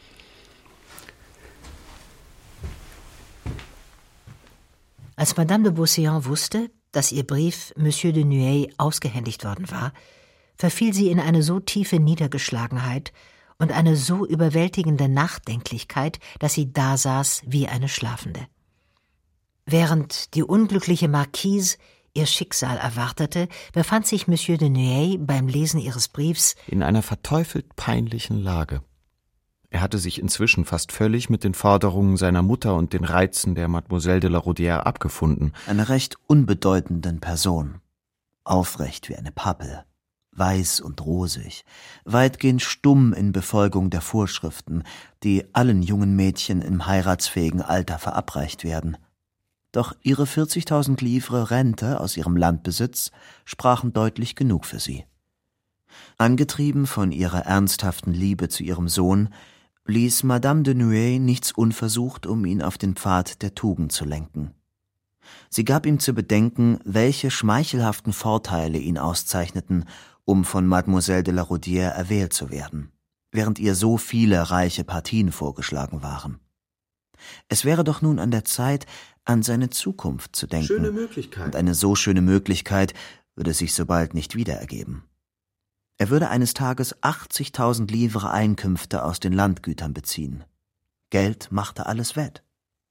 Als Madame de Beauséant wusste, dass ihr Brief Monsieur de Nueil ausgehändigt worden war, verfiel sie in eine so tiefe Niedergeschlagenheit und eine so überwältigende Nachdenklichkeit, dass sie dasaß wie eine Schlafende. Während die unglückliche Marquise ihr Schicksal erwartete, befand sich Monsieur de Nueil beim Lesen ihres Briefs in einer verteufelt peinlichen Lage. Er hatte sich inzwischen fast völlig mit den Forderungen seiner Mutter und den Reizen der Mademoiselle de la Rodière abgefunden. Einer recht unbedeutenden Person, aufrecht wie eine Pappel, weiß und rosig, weitgehend stumm in Befolgung der Vorschriften, die allen jungen Mädchen im heiratsfähigen Alter verabreicht werden. Doch ihre vierzigtausend Livres Rente aus ihrem Landbesitz sprachen deutlich genug für sie. Angetrieben von ihrer ernsthaften Liebe zu ihrem Sohn, ließ Madame de Nueil nichts unversucht, um ihn auf den Pfad der Tugend zu lenken. Sie gab ihm zu bedenken, welche schmeichelhaften Vorteile ihn auszeichneten, um von Mademoiselle de la Rodière erwählt zu werden. während ihr so viele reiche Partien vorgeschlagen waren. Es wäre doch nun an der Zeit, an seine Zukunft zu denken. Schöne Möglichkeit. Und eine so schöne Möglichkeit würde sich so bald nicht wieder ergeben. Er würde eines Tages achtzigtausend Livres Einkünfte aus den Landgütern beziehen. Geld machte alles wett.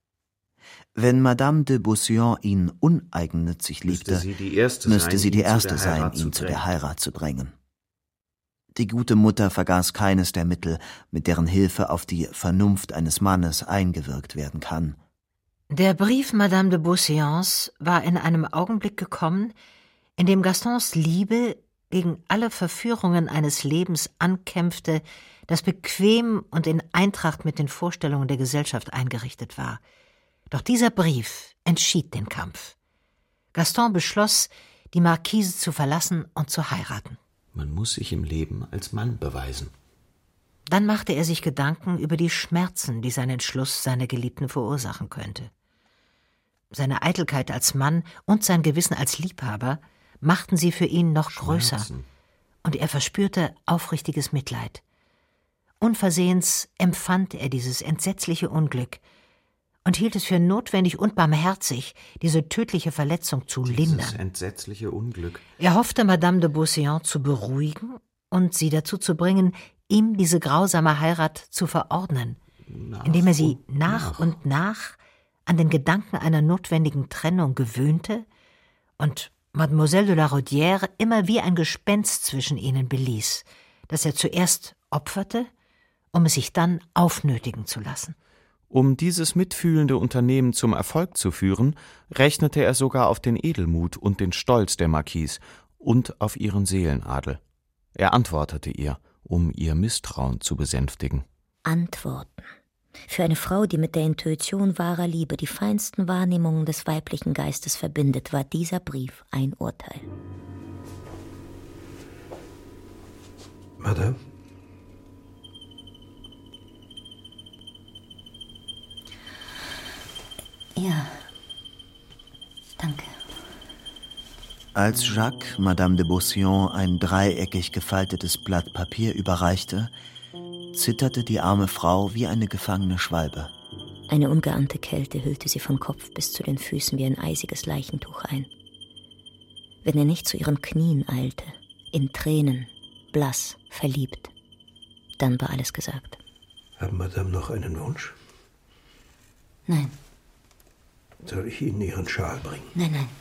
Wenn Madame de Beauseant ihn uneigennützig liebte, müsste sie die Erste müsste sein, sie die ihn zu Erste der sein, Heirat zu ihn zu der drängen. Heirat zu drängen. Die gute Mutter vergaß keines der Mittel, mit deren Hilfe auf die Vernunft eines Mannes eingewirkt werden kann. Der Brief Madame de Beauseants war in einem Augenblick gekommen, in dem Gastons Liebe gegen alle Verführungen eines Lebens ankämpfte, das bequem und in Eintracht mit den Vorstellungen der Gesellschaft eingerichtet war. Doch dieser Brief entschied den Kampf. Gaston beschloss, die Marquise zu verlassen und zu heiraten. Man muss sich im Leben als Mann beweisen. Dann machte er sich Gedanken über die Schmerzen, die sein Entschluss seiner Geliebten verursachen könnte. Seine Eitelkeit als Mann und sein Gewissen als Liebhaber machten sie für ihn noch größer, Schmerzen. und er verspürte aufrichtiges Mitleid. Unversehens empfand er dieses entsetzliche Unglück und hielt es für notwendig und barmherzig, diese tödliche Verletzung zu Dieses lindern. entsetzliche Unglück. Er hoffte, Madame de Beauseant zu beruhigen und sie dazu zu bringen, ihm diese grausame Heirat zu verordnen, Nach indem er sie und nach, nach. und nach an den Gedanken einer notwendigen Trennung gewöhnte und Mademoiselle de la Rodière immer wie ein Gespenst zwischen ihnen beließ, das er zuerst opferte, um es sich dann aufnötigen zu lassen. Um dieses mitfühlende Unternehmen zum Erfolg zu führen, rechnete er sogar auf den Edelmut und den Stolz der Marquise und auf ihren Seelenadel. Er antwortete ihr, um ihr Misstrauen zu besänftigen. Antworten. Für eine Frau, die mit der Intuition wahrer Liebe die feinsten Wahrnehmungen des weiblichen Geistes verbindet, war dieser Brief ein Urteil. Madame? Ja, danke. Als Jacques Madame de Beauseant ein dreieckig gefaltetes Blatt Papier überreichte, zitterte die arme Frau wie eine gefangene Schwalbe. Eine ungeahnte Kälte hüllte sie von Kopf bis zu den Füßen wie ein eisiges Leichentuch ein. Wenn er nicht zu ihren Knien eilte, in Tränen, blass, verliebt, dann war alles gesagt. Haben Madame noch einen Wunsch? Nein, Soll ich Ihnen Ihren Schal bringen? nein, nein.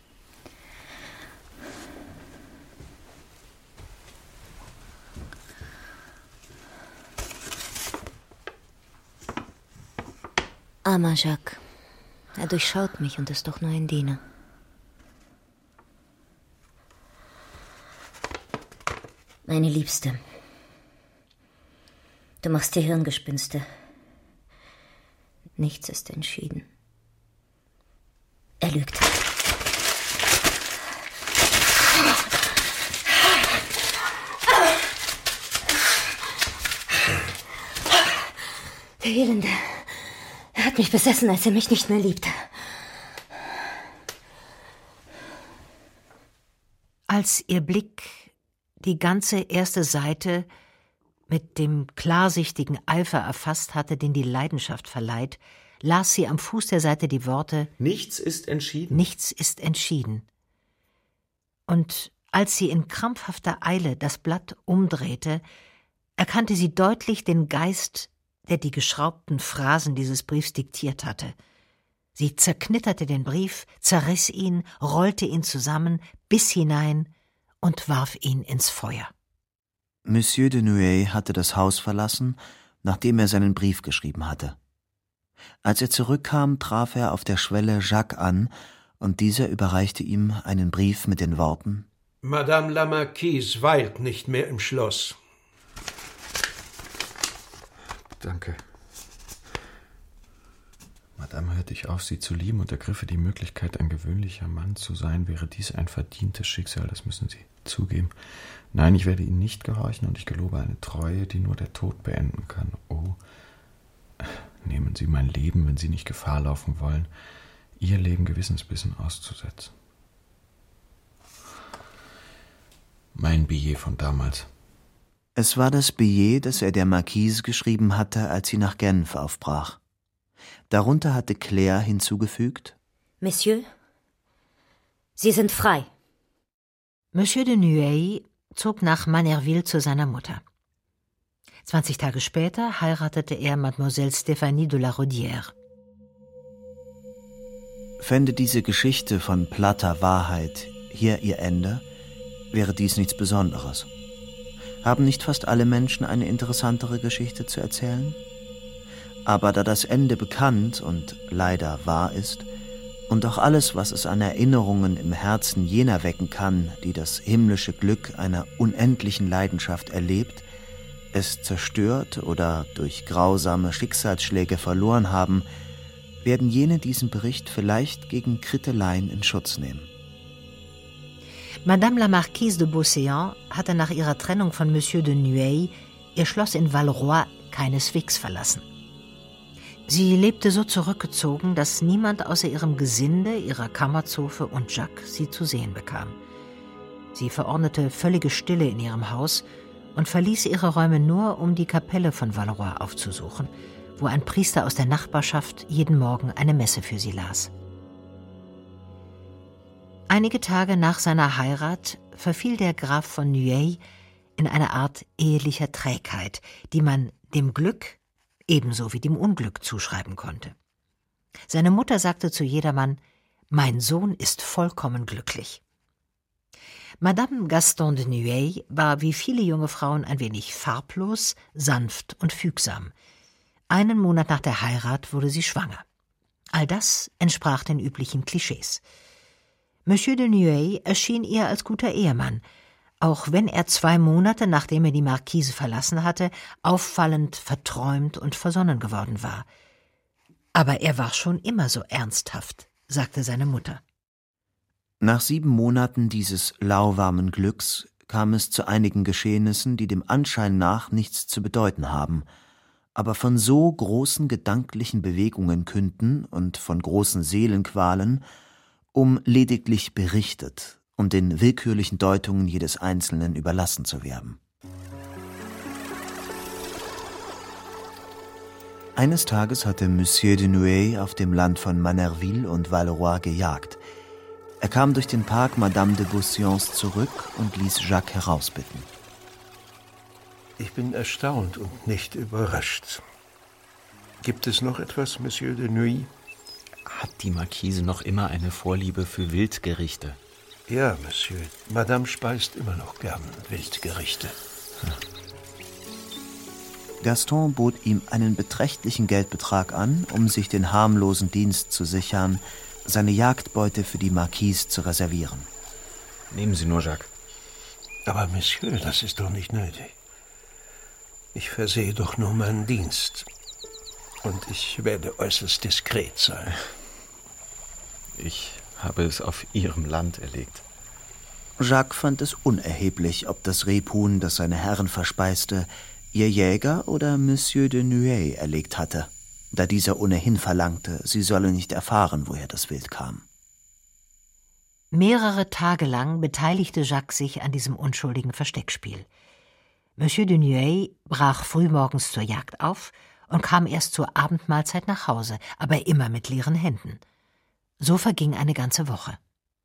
Armer Jacques. Er durchschaut mich und ist doch nur ein Diener. Meine Liebste, du machst dir Hirngespinste. Nichts ist entschieden. Er lügt. Der Elende. Er hat mich besessen, als er mich nicht mehr liebte. Als ihr Blick die ganze erste Seite mit dem klarsichtigen Eifer erfasst hatte, den die Leidenschaft verleiht, las sie am Fuß der Seite die Worte Nichts ist entschieden. »Nichts ist entschieden«. Und als sie in krampfhafter Eile das Blatt umdrehte, erkannte sie deutlich den Geist, der die geschraubten Phrasen dieses Briefs diktiert hatte. Sie zerknitterte den Brief, zerriss ihn, rollte ihn zusammen, biss hinein und warf ihn ins Feuer. Monsieur de Nueil hatte das Haus verlassen, nachdem er seinen Brief geschrieben hatte. Als er zurückkam, traf er auf der Schwelle Jacques an, und dieser überreichte ihm einen Brief mit den Worten: Madame la Marquise weilt nicht mehr im Schloss. Danke. Madame hörte ich auf, Sie zu lieben und ergriffe die Möglichkeit, ein gewöhnlicher Mann zu sein. Wäre dies ein verdientes Schicksal, das müssen Sie zugeben. Nein, ich werde Ihnen nicht gehorchen und ich gelobe eine Treue, die nur der Tod beenden kann. Oh, nehmen Sie mein Leben, wenn Sie nicht Gefahr laufen wollen, Ihr Leben Gewissensbissen auszusetzen. Mein Billet von damals. Es war das Billet, das er der Marquise geschrieben hatte, als sie nach Genf aufbrach. Darunter hatte Claire hinzugefügt: Monsieur, Sie sind frei. Monsieur de Nueil zog nach Manerville zu seiner Mutter. Zwanzig Tage später heiratete er Mademoiselle Stéphanie de la Rodière. Fände diese Geschichte von platter Wahrheit hier ihr Ende, wäre dies nichts Besonderes. Haben nicht fast alle Menschen eine interessantere Geschichte zu erzählen? Aber da das Ende bekannt und leider wahr ist und auch alles, was es an Erinnerungen im Herzen jener wecken kann, die das himmlische Glück einer unendlichen Leidenschaft erlebt, es zerstört oder durch grausame Schicksalsschläge verloren haben, werden jene diesen Bericht vielleicht gegen Kritteleien in Schutz nehmen. Madame la Marquise de Beauséant hatte nach ihrer Trennung von Monsieur de Nueil ihr Schloss in Valleroy keineswegs verlassen. Sie lebte so zurückgezogen, dass niemand außer ihrem Gesinde, ihrer Kammerzofe und Jacques sie zu sehen bekam. Sie verordnete völlige Stille in ihrem Haus und verließ ihre Räume nur, um die Kapelle von Valleroy aufzusuchen, wo ein Priester aus der Nachbarschaft jeden Morgen eine Messe für sie las. Einige Tage nach seiner Heirat verfiel der Graf von Nueil in eine Art ehelicher Trägheit, die man dem Glück ebenso wie dem Unglück zuschreiben konnte. Seine Mutter sagte zu jedermann: »Mein Sohn ist vollkommen glücklich.« Madame Gaston de Nueil war wie viele junge Frauen ein wenig farblos, sanft und fügsam. Einen Monat nach der Heirat wurde sie schwanger. All das entsprach den üblichen Klischees. Monsieur de Nueil erschien ihr als guter Ehemann, auch wenn er zwei Monate, nachdem er die Marquise verlassen hatte, auffallend verträumt und versonnen geworden war. Aber er war schon immer so ernsthaft, sagte seine Mutter. Nach sieben Monaten dieses lauwarmen Glücks kam es zu einigen Geschehnissen, die dem Anschein nach nichts zu bedeuten haben, aber von so großen gedanklichen Bewegungen künden und von großen Seelenqualen, um lediglich berichtet und den willkürlichen Deutungen jedes Einzelnen überlassen zu werden. Eines Tages hatte Monsieur de Nueil auf dem Land von Manerville und Valleroy gejagt. Er kam durch den Park Madame de Beauséants zurück und ließ Jacques herausbitten. Ich bin erstaunt und nicht überrascht. Gibt es noch etwas, Monsieur de Nueil? Hat die Marquise noch immer eine Vorliebe für Wildgerichte? Ja, Monsieur. Madame speist immer noch gern Wildgerichte. Hm. Gaston bot ihm einen beträchtlichen Geldbetrag an, um sich den harmlosen Dienst zu sichern, seine Jagdbeute für die Marquise zu reservieren. Nehmen Sie nur, Jacques. Aber Monsieur, das ist doch nicht nötig. Ich versehe doch nur meinen Dienst. Und ich werde äußerst diskret sein. Ich habe es auf Ihrem Land erlegt. Jacques fand es unerheblich, ob das Rebhuhn, das seine Herren verspeiste, ihr Jäger oder Monsieur de Nueil erlegt hatte, da dieser ohnehin verlangte, sie solle nicht erfahren, woher das Wild kam. Mehrere Tage lang beteiligte Jacques sich an diesem unschuldigen Versteckspiel. Monsieur de Nueil brach frühmorgens zur Jagd auf und kam erst zur Abendmahlzeit nach Hause, aber immer mit leeren Händen. So verging eine ganze Woche.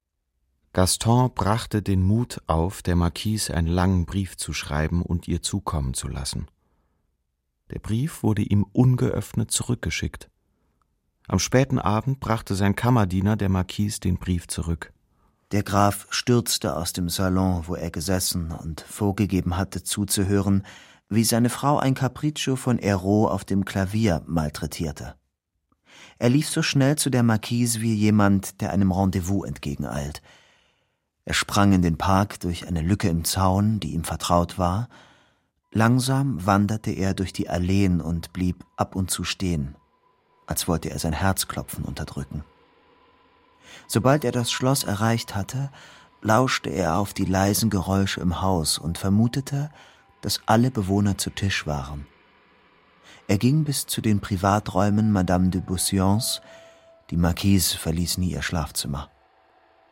Gaston brachte den Mut auf, der Marquise einen langen Brief zu schreiben und ihr zukommen zu lassen. Der Brief wurde ihm ungeöffnet zurückgeschickt. Am späten Abend brachte sein Kammerdiener der Marquise den Brief zurück. Der Graf stürzte aus dem Salon, wo er gesessen und vorgegeben hatte, zuzuhören, wie seine Frau ein Capriccio von Hérault auf dem Klavier malträtierte. Er lief so schnell zu der Marquise wie jemand, der einem Rendezvous entgegeneilt. Er sprang in den Park durch eine Lücke im Zaun, die ihm vertraut war. Langsam wanderte er durch die Alleen und blieb ab und zu stehen, als wollte er sein Herzklopfen unterdrücken. Sobald er das Schloss erreicht hatte, lauschte er auf die leisen Geräusche im Haus und vermutete, dass alle Bewohner zu Tisch waren. Er ging bis zu den Privaträumen Madame de Beauséants. Die Marquise verließ nie ihr Schlafzimmer.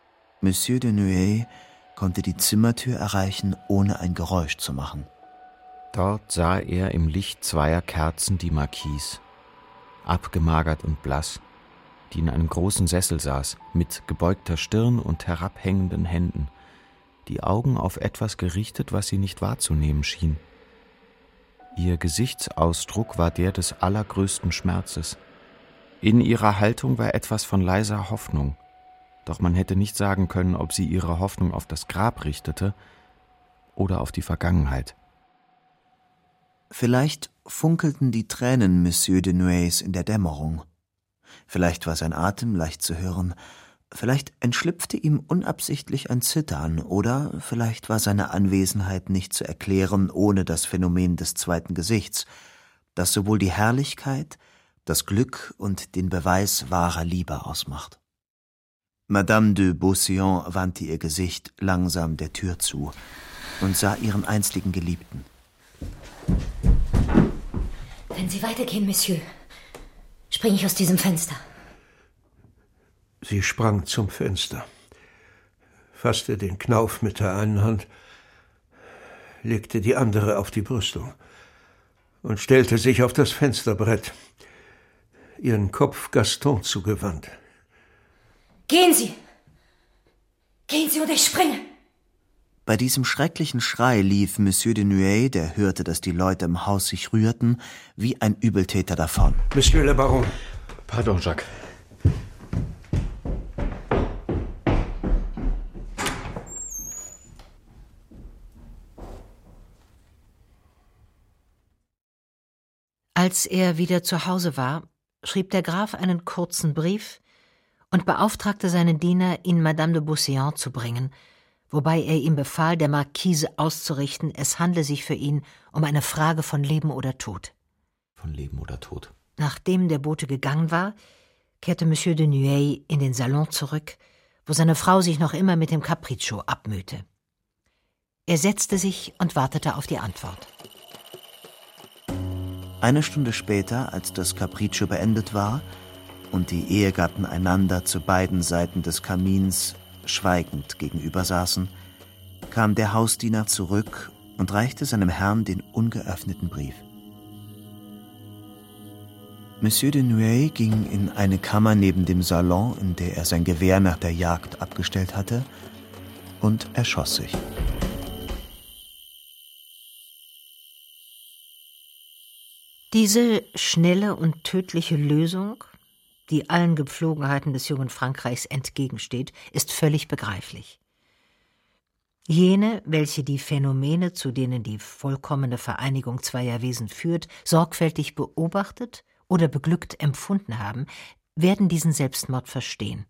Monsieur de Nueil konnte die Zimmertür erreichen, ohne ein Geräusch zu machen. Dort sah er im Licht zweier Kerzen die Marquise, abgemagert und blass, die in einem großen Sessel saß, mit gebeugter Stirn und herabhängenden Händen, die Augen auf etwas gerichtet, was sie nicht wahrzunehmen schien. Ihr Gesichtsausdruck war der des allergrößten Schmerzes. In ihrer Haltung war etwas von leiser Hoffnung, doch man hätte nicht sagen können, ob sie ihre Hoffnung auf das Grab richtete oder auf die Vergangenheit. Vielleicht funkelten die Tränen Monsieur de Nueils in der Dämmerung. Vielleicht war sein Atem leicht zu hören, vielleicht entschlüpfte ihm unabsichtlich ein Zittern, oder vielleicht war seine Anwesenheit nicht zu erklären ohne das Phänomen des zweiten Gesichts, das sowohl die Herrlichkeit, das Glück und den Beweis wahrer Liebe ausmacht. Madame de Beauséant wandte ihr Gesicht langsam der Tür zu und sah ihren einstigen Geliebten. Wenn Sie weitergehen, Monsieur, springe ich aus diesem Fenster. Sie sprang zum Fenster, fasste den Knauf mit der einen Hand, legte die andere auf die Brüstung und stellte sich auf das Fensterbrett, ihren Kopf Gaston zugewandt. Gehen Sie! Gehen Sie oder ich springe! Bei diesem schrecklichen Schrei lief Monsieur de Nueil, der hörte, dass die Leute im Haus sich rührten, wie ein Übeltäter davon. Monsieur le Baron. Pardon, Jacques. Als er wieder zu Hause war, schrieb der Graf einen kurzen Brief und beauftragte seinen Diener, ihn Madame de Beauséant zu bringen, wobei er ihm befahl, der Marquise auszurichten, es handle sich für ihn um eine Frage von Leben oder Tod. Von Leben oder Tod. Nachdem der Bote gegangen war, kehrte Monsieur de Nueil in den Salon zurück, wo seine Frau sich noch immer mit dem Capriccio abmühte. Er setzte sich und wartete auf die Antwort. Eine Stunde später, als das Capriccio beendet war und die Ehegatten einander zu beiden Seiten des Kamins schweigend gegenüber saßen, kam der Hausdiener zurück und reichte seinem Herrn den ungeöffneten Brief. Monsieur de Nueil ging in eine Kammer neben dem Salon, in der er sein Gewehr nach der Jagd abgestellt hatte, und erschoss sich. Diese schnelle und tödliche Lösung, die allen Gepflogenheiten des jungen Frankreichs entgegensteht, ist völlig begreiflich. Jene, welche die Phänomene, zu denen die vollkommene Vereinigung zweier Wesen führt, sorgfältig beobachtet oder beglückt empfunden haben, werden diesen Selbstmord verstehen.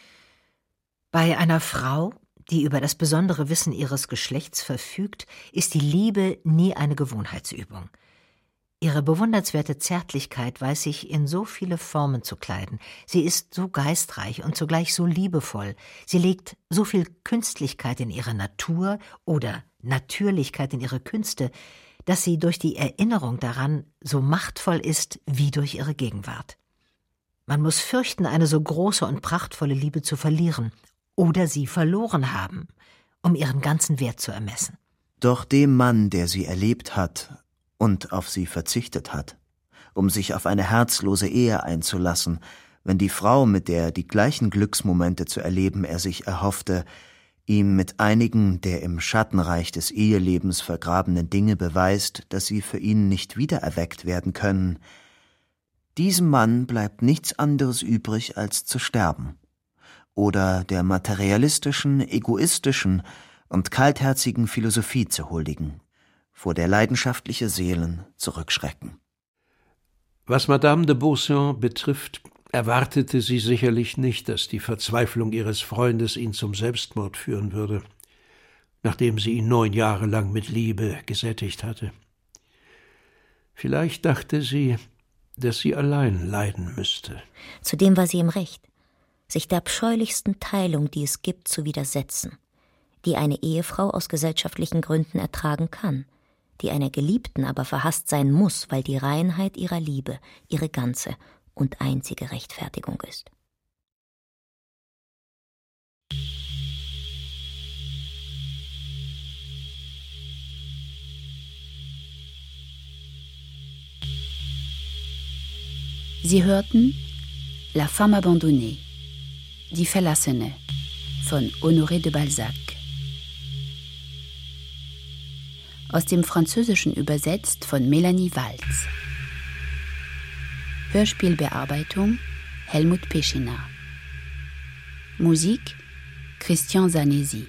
Bei einer Frau, die über das besondere Wissen ihres Geschlechts verfügt, ist die Liebe nie eine Gewohnheitsübung. Ihre bewundernswerte Zärtlichkeit weiß sich in so viele Formen zu kleiden. Sie ist so geistreich und zugleich so liebevoll. Sie legt so viel Künstlichkeit in ihre Natur oder Natürlichkeit in ihre Künste, dass sie durch die Erinnerung daran so machtvoll ist wie durch ihre Gegenwart. Man muss fürchten, eine so große und prachtvolle Liebe zu verlieren oder sie verloren haben, um ihren ganzen Wert zu ermessen. Doch dem Mann, der sie erlebt hat und auf sie verzichtet hat, um sich auf eine herzlose Ehe einzulassen, wenn die Frau, mit der die gleichen Glücksmomente zu erleben er sich erhoffte, ihm mit einigen der im Schattenreich des Ehelebens vergrabenen Dinge beweist, dass sie für ihn nicht wiedererweckt werden können, diesem Mann bleibt nichts anderes übrig, als zu sterben oder der materialistischen, egoistischen und kaltherzigen Philosophie zu huldigen, vor der leidenschaftliche Seelen zurückschrecken. Was Madame de Beauséant betrifft, erwartete sie sicherlich nicht, dass die Verzweiflung ihres Freundes ihn zum Selbstmord führen würde, nachdem sie ihn neun Jahre lang mit Liebe gesättigt hatte. Vielleicht dachte sie, dass sie allein leiden müsste. Zudem war sie im Recht, sich der abscheulichsten Teilung, die es gibt, zu widersetzen, die eine Ehefrau aus gesellschaftlichen Gründen ertragen kann, die einer Geliebten aber verhasst sein muss, weil die Reinheit ihrer Liebe ihre ganze und einzige Rechtfertigung ist. Sie hörten La femme abandonnée, die Verlassene von Honoré de Balzac. Aus dem Französischen übersetzt von Melanie Walz. Hörspielbearbeitung Helmut Peschina. Musik Christian Zanesi.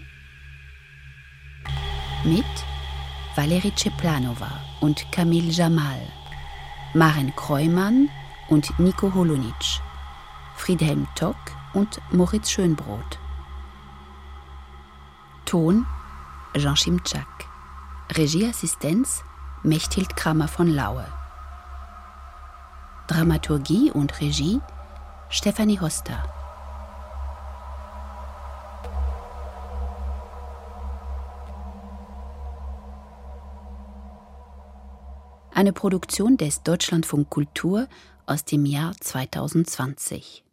Mit Valerie Ceplanova und Kamil Jamal, Maren Kreumann und Nico Holonitsch, Friedhelm Tock und Moritz Schönbrot. Ton Jean Schimczak. Regieassistenz Mechthild Kramer von Laue. Dramaturgie und Regie Stefanie Hoster. Eine Produktion des Deutschlandfunk Kultur aus dem Jahr zweitausendzwanzig.